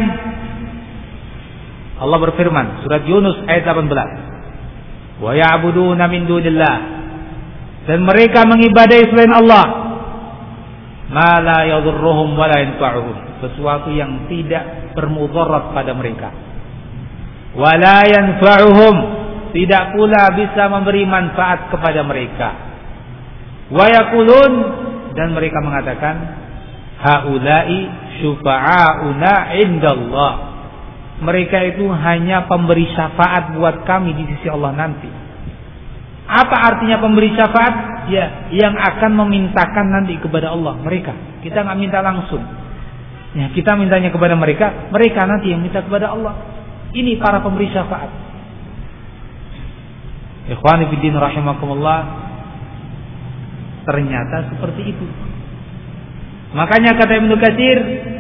Allah berfirman, surat Yunus ayat delapan belas, wa ya'buduna min dunillah, dan mereka mengibadahi selain Allah ma la yadhurruhum wa la yanfa'uhum, sesuatu yang tidak bermudarat pada mereka, wa la yanfa'uhum, tidak pula bisa memberi manfaat kepada mereka. Wa yaqulun, dan mereka mengatakan haula'i syufa'auna indallah, mereka itu hanya pemberi syafaat buat kami di sisi Allah nanti. Apa artinya pemberi syafaat? Ya, yang akan memintakan nanti kepada Allah mereka. Kita nggak minta langsung. Ya, kita mintanya kepada mereka, mereka nanti yang minta kepada Allah. Ini para pemberi syafaat. Ikhwani fiddin rahimakumullah, ternyata seperti itu. Makanya kata Ibnu Katsir,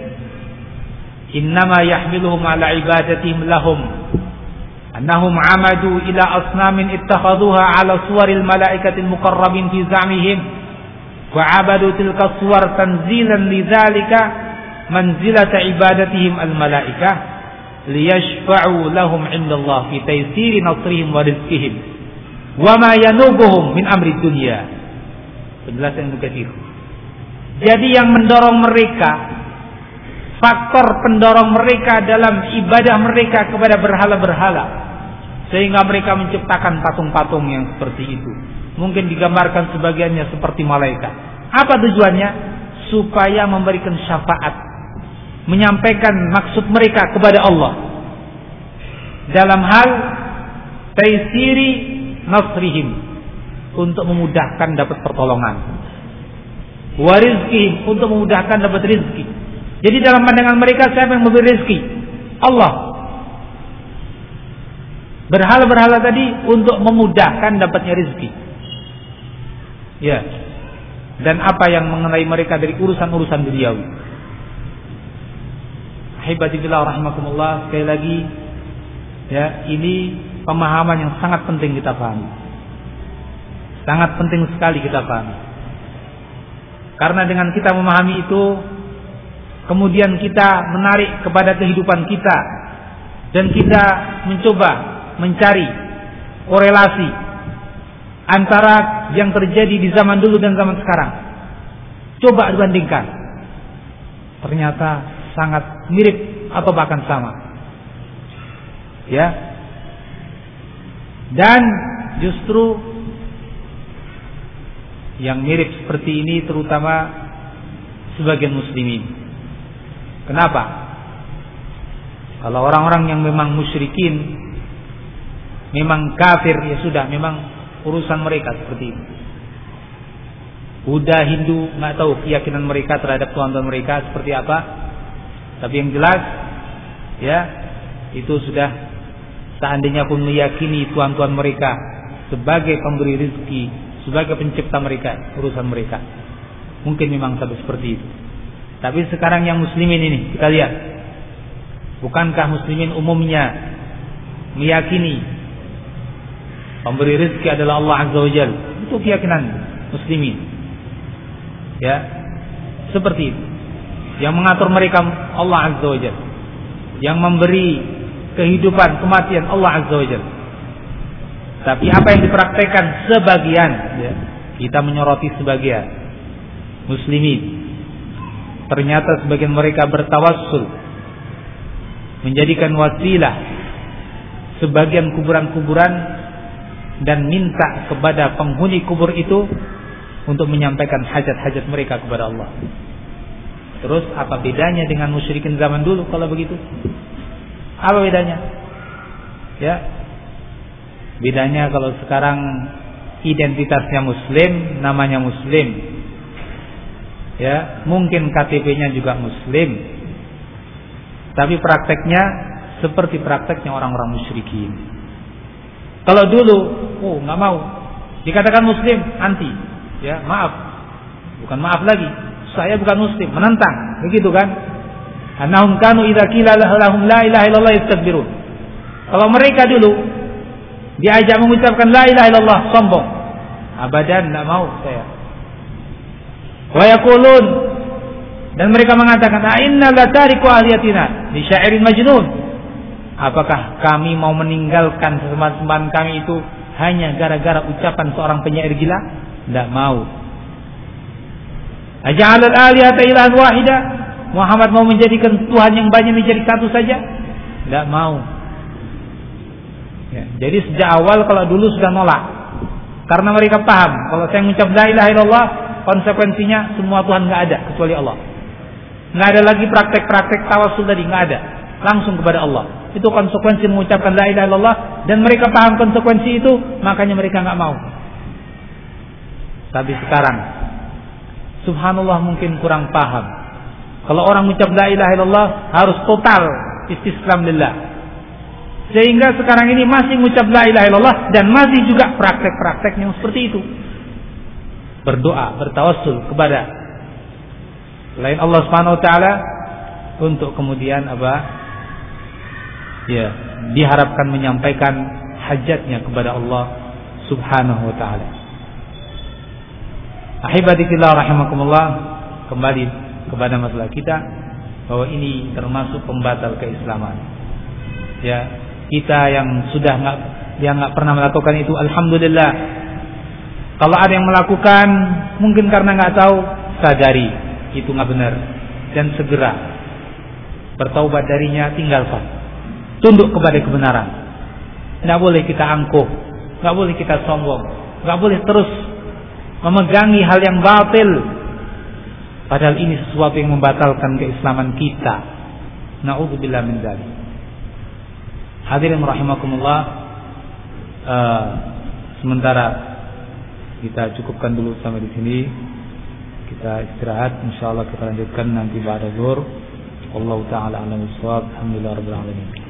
innama yahmiluhum ala ibadatihim lahum annahum amadu ila asnamin ittakhaduha ala suwaril malaikatil muqarrabin fi za'mihim wa abadu tilka suwar tanzilan lidzalika manzilata ibadatihim al malaikah liyashfa'u lahum indallah fi taysiri nasrihim wa rizqihim wa ma yanubuhum min amri dunya. Penjelasan Ibnu Katsir. Jadi yang mendorong mereka, faktor pendorong mereka dalam ibadah mereka kepada berhala-berhala, sehingga mereka menciptakan patung-patung yang seperti itu. Mungkin digambarkan sebagiannya seperti malaikat. Apa tujuannya? supaya memberikan syafaat, menyampaikan maksud mereka kepada Allah dalam hal taisiri nasrihim, untuk memudahkan dapat pertolongan, wa rizqihim, untuk memudahkan dapat rizki. Jadi dalam pandangan mereka siapa yang memberi rizki? Allah. Berhala-berhala tadi untuk memudahkan dapatnya rizki. Ya. Dan apa yang mengenai mereka dari urusan-urusan duniawi. Ahibbatillah rahimakumullah, sekali lagi ya, ini pemahaman yang sangat penting kita pahami. Sangat penting sekali kita pahami. Karena dengan kita memahami itu, kemudian kita menarik kepada kehidupan kita, dan kita mencoba mencari korelasi antara yang terjadi di zaman dulu dan zaman sekarang. Coba dibandingkan. Ternyata sangat mirip atau bahkan sama. Ya. Dan justru yang mirip seperti ini terutama sebagian muslimin. Kenapa? Kalau orang-orang yang memang musyrikin, memang kafir, ya sudah, memang urusan mereka seperti itu. Buddha, Hindu, nggak tahu keyakinan mereka terhadap Tuhan-Tuhan mereka seperti apa. Tapi yang jelas, ya, itu sudah, seandainya pun meyakini Tuhan-Tuhan mereka sebagai pemberi rezeki, sebagai pencipta mereka, urusan mereka, mungkin memang sampai seperti itu. Tapi sekarang yang muslimin ini, kita lihat, bukankah muslimin umumnya meyakini pemberi rezeki adalah Allah Azza wa Jalla? Itu keyakinan muslimin. Ya, seperti itu. Yang mengatur mereka Allah Azza wa Jalla. Yang memberi kehidupan, kematian Allah Azza wa Jalla. Tapi apa yang dipraktekkan sebagian, ya, kita menyoroti sebagian muslimin. Ternyata sebagian mereka bertawassul, menjadikan wasilah sebagian kuburan-kuburan dan minta kepada penghuni kubur itu untuk menyampaikan hajat-hajat mereka kepada Allah. Terus apa bedanya dengan musyrikin zaman dulu kalau begitu? Apa bedanya? Ya. Bedanya kalau sekarang identitasnya muslim, namanya muslim. Ya, mungkin K T P-nya juga muslim. Tapi prakteknya seperti prakteknya orang-orang musyrikin. Kalau dulu, oh nggak mau, dikatakan muslim, anti, ya maaf, bukan maaf lagi, saya bukan muslim, menentang, begitu kan? Annahum kanu idza qila lahum la ilaha illallah yastakbirun. Kalau mereka dulu diajak mengucapkan la ilaha illallah, sombong, abadan, nggak mau saya. Wa yaqulun, dan mereka mengatakan, inna la tariku aliyatina li syairin majnun. Apakah kami mau meninggalkan sembahan-sembahan kami itu hanya gara-gara ucapan seorang penyair gila? Tidak mau. Aja'al al-alihata ilahan wahida. Muhammad mau menjadikan Tuhan yang banyak menjadi satu saja? Tidak mau. Ya, jadi sejak awal kalau dulu sudah nolak. Karena mereka paham kalau saya mengucap la ilaha illallah, konsekuensinya semua Tuhan nggak ada kecuali Allah. Nggak ada lagi praktek-praktek tawasul tadi, nggak ada. Langsung kepada Allah. Itu konsekuensi mengucapkan la ilaha illallah, dan mereka paham konsekuensi itu, makanya mereka nggak mau. Tapi sekarang, subhanallah, mungkin kurang paham. Kalau orang mengucap la ilaha illallah harus total istislam lillah. Sehingga sekarang ini masih mengucap la ilaha illallah dan masih juga praktek-praktek yang seperti itu. Berdoa, bertawassul kepada selain Allah Subhanahu wa taala untuk kemudian apa? Ya, diharapkan menyampaikan hajatnya kepada Allah Subhanahu wa taala. Ahibbatillah rahimakumullah, kembali kepada masalah kita bahwa ini termasuk pembatal keislaman. Ya, kita yang sudah nggak yang nggak pernah melakukan itu, alhamdulillah. Kalau ada yang melakukan, mungkin karena nggak tahu, sadari itu nggak benar dan segera bertaubat darinya, tinggalkan. Tunduk kepada kebenaran. Tidak boleh kita angkuh, tidak boleh kita sombong, tidak boleh terus memegangi hal yang batil. Padahal ini sesuatu yang membatalkan keislaman kita. Na'udzubillah min dzalik. Hadirin rahimakumullah, uh, sementara kita cukupkan dulu sampai di sini. Kita istirahat, insyaallah kita lanjutkan nanti ba'da zuhur. Wallahu ta'ala a'lam bissawab. Alhamdulillah rabbil alamin.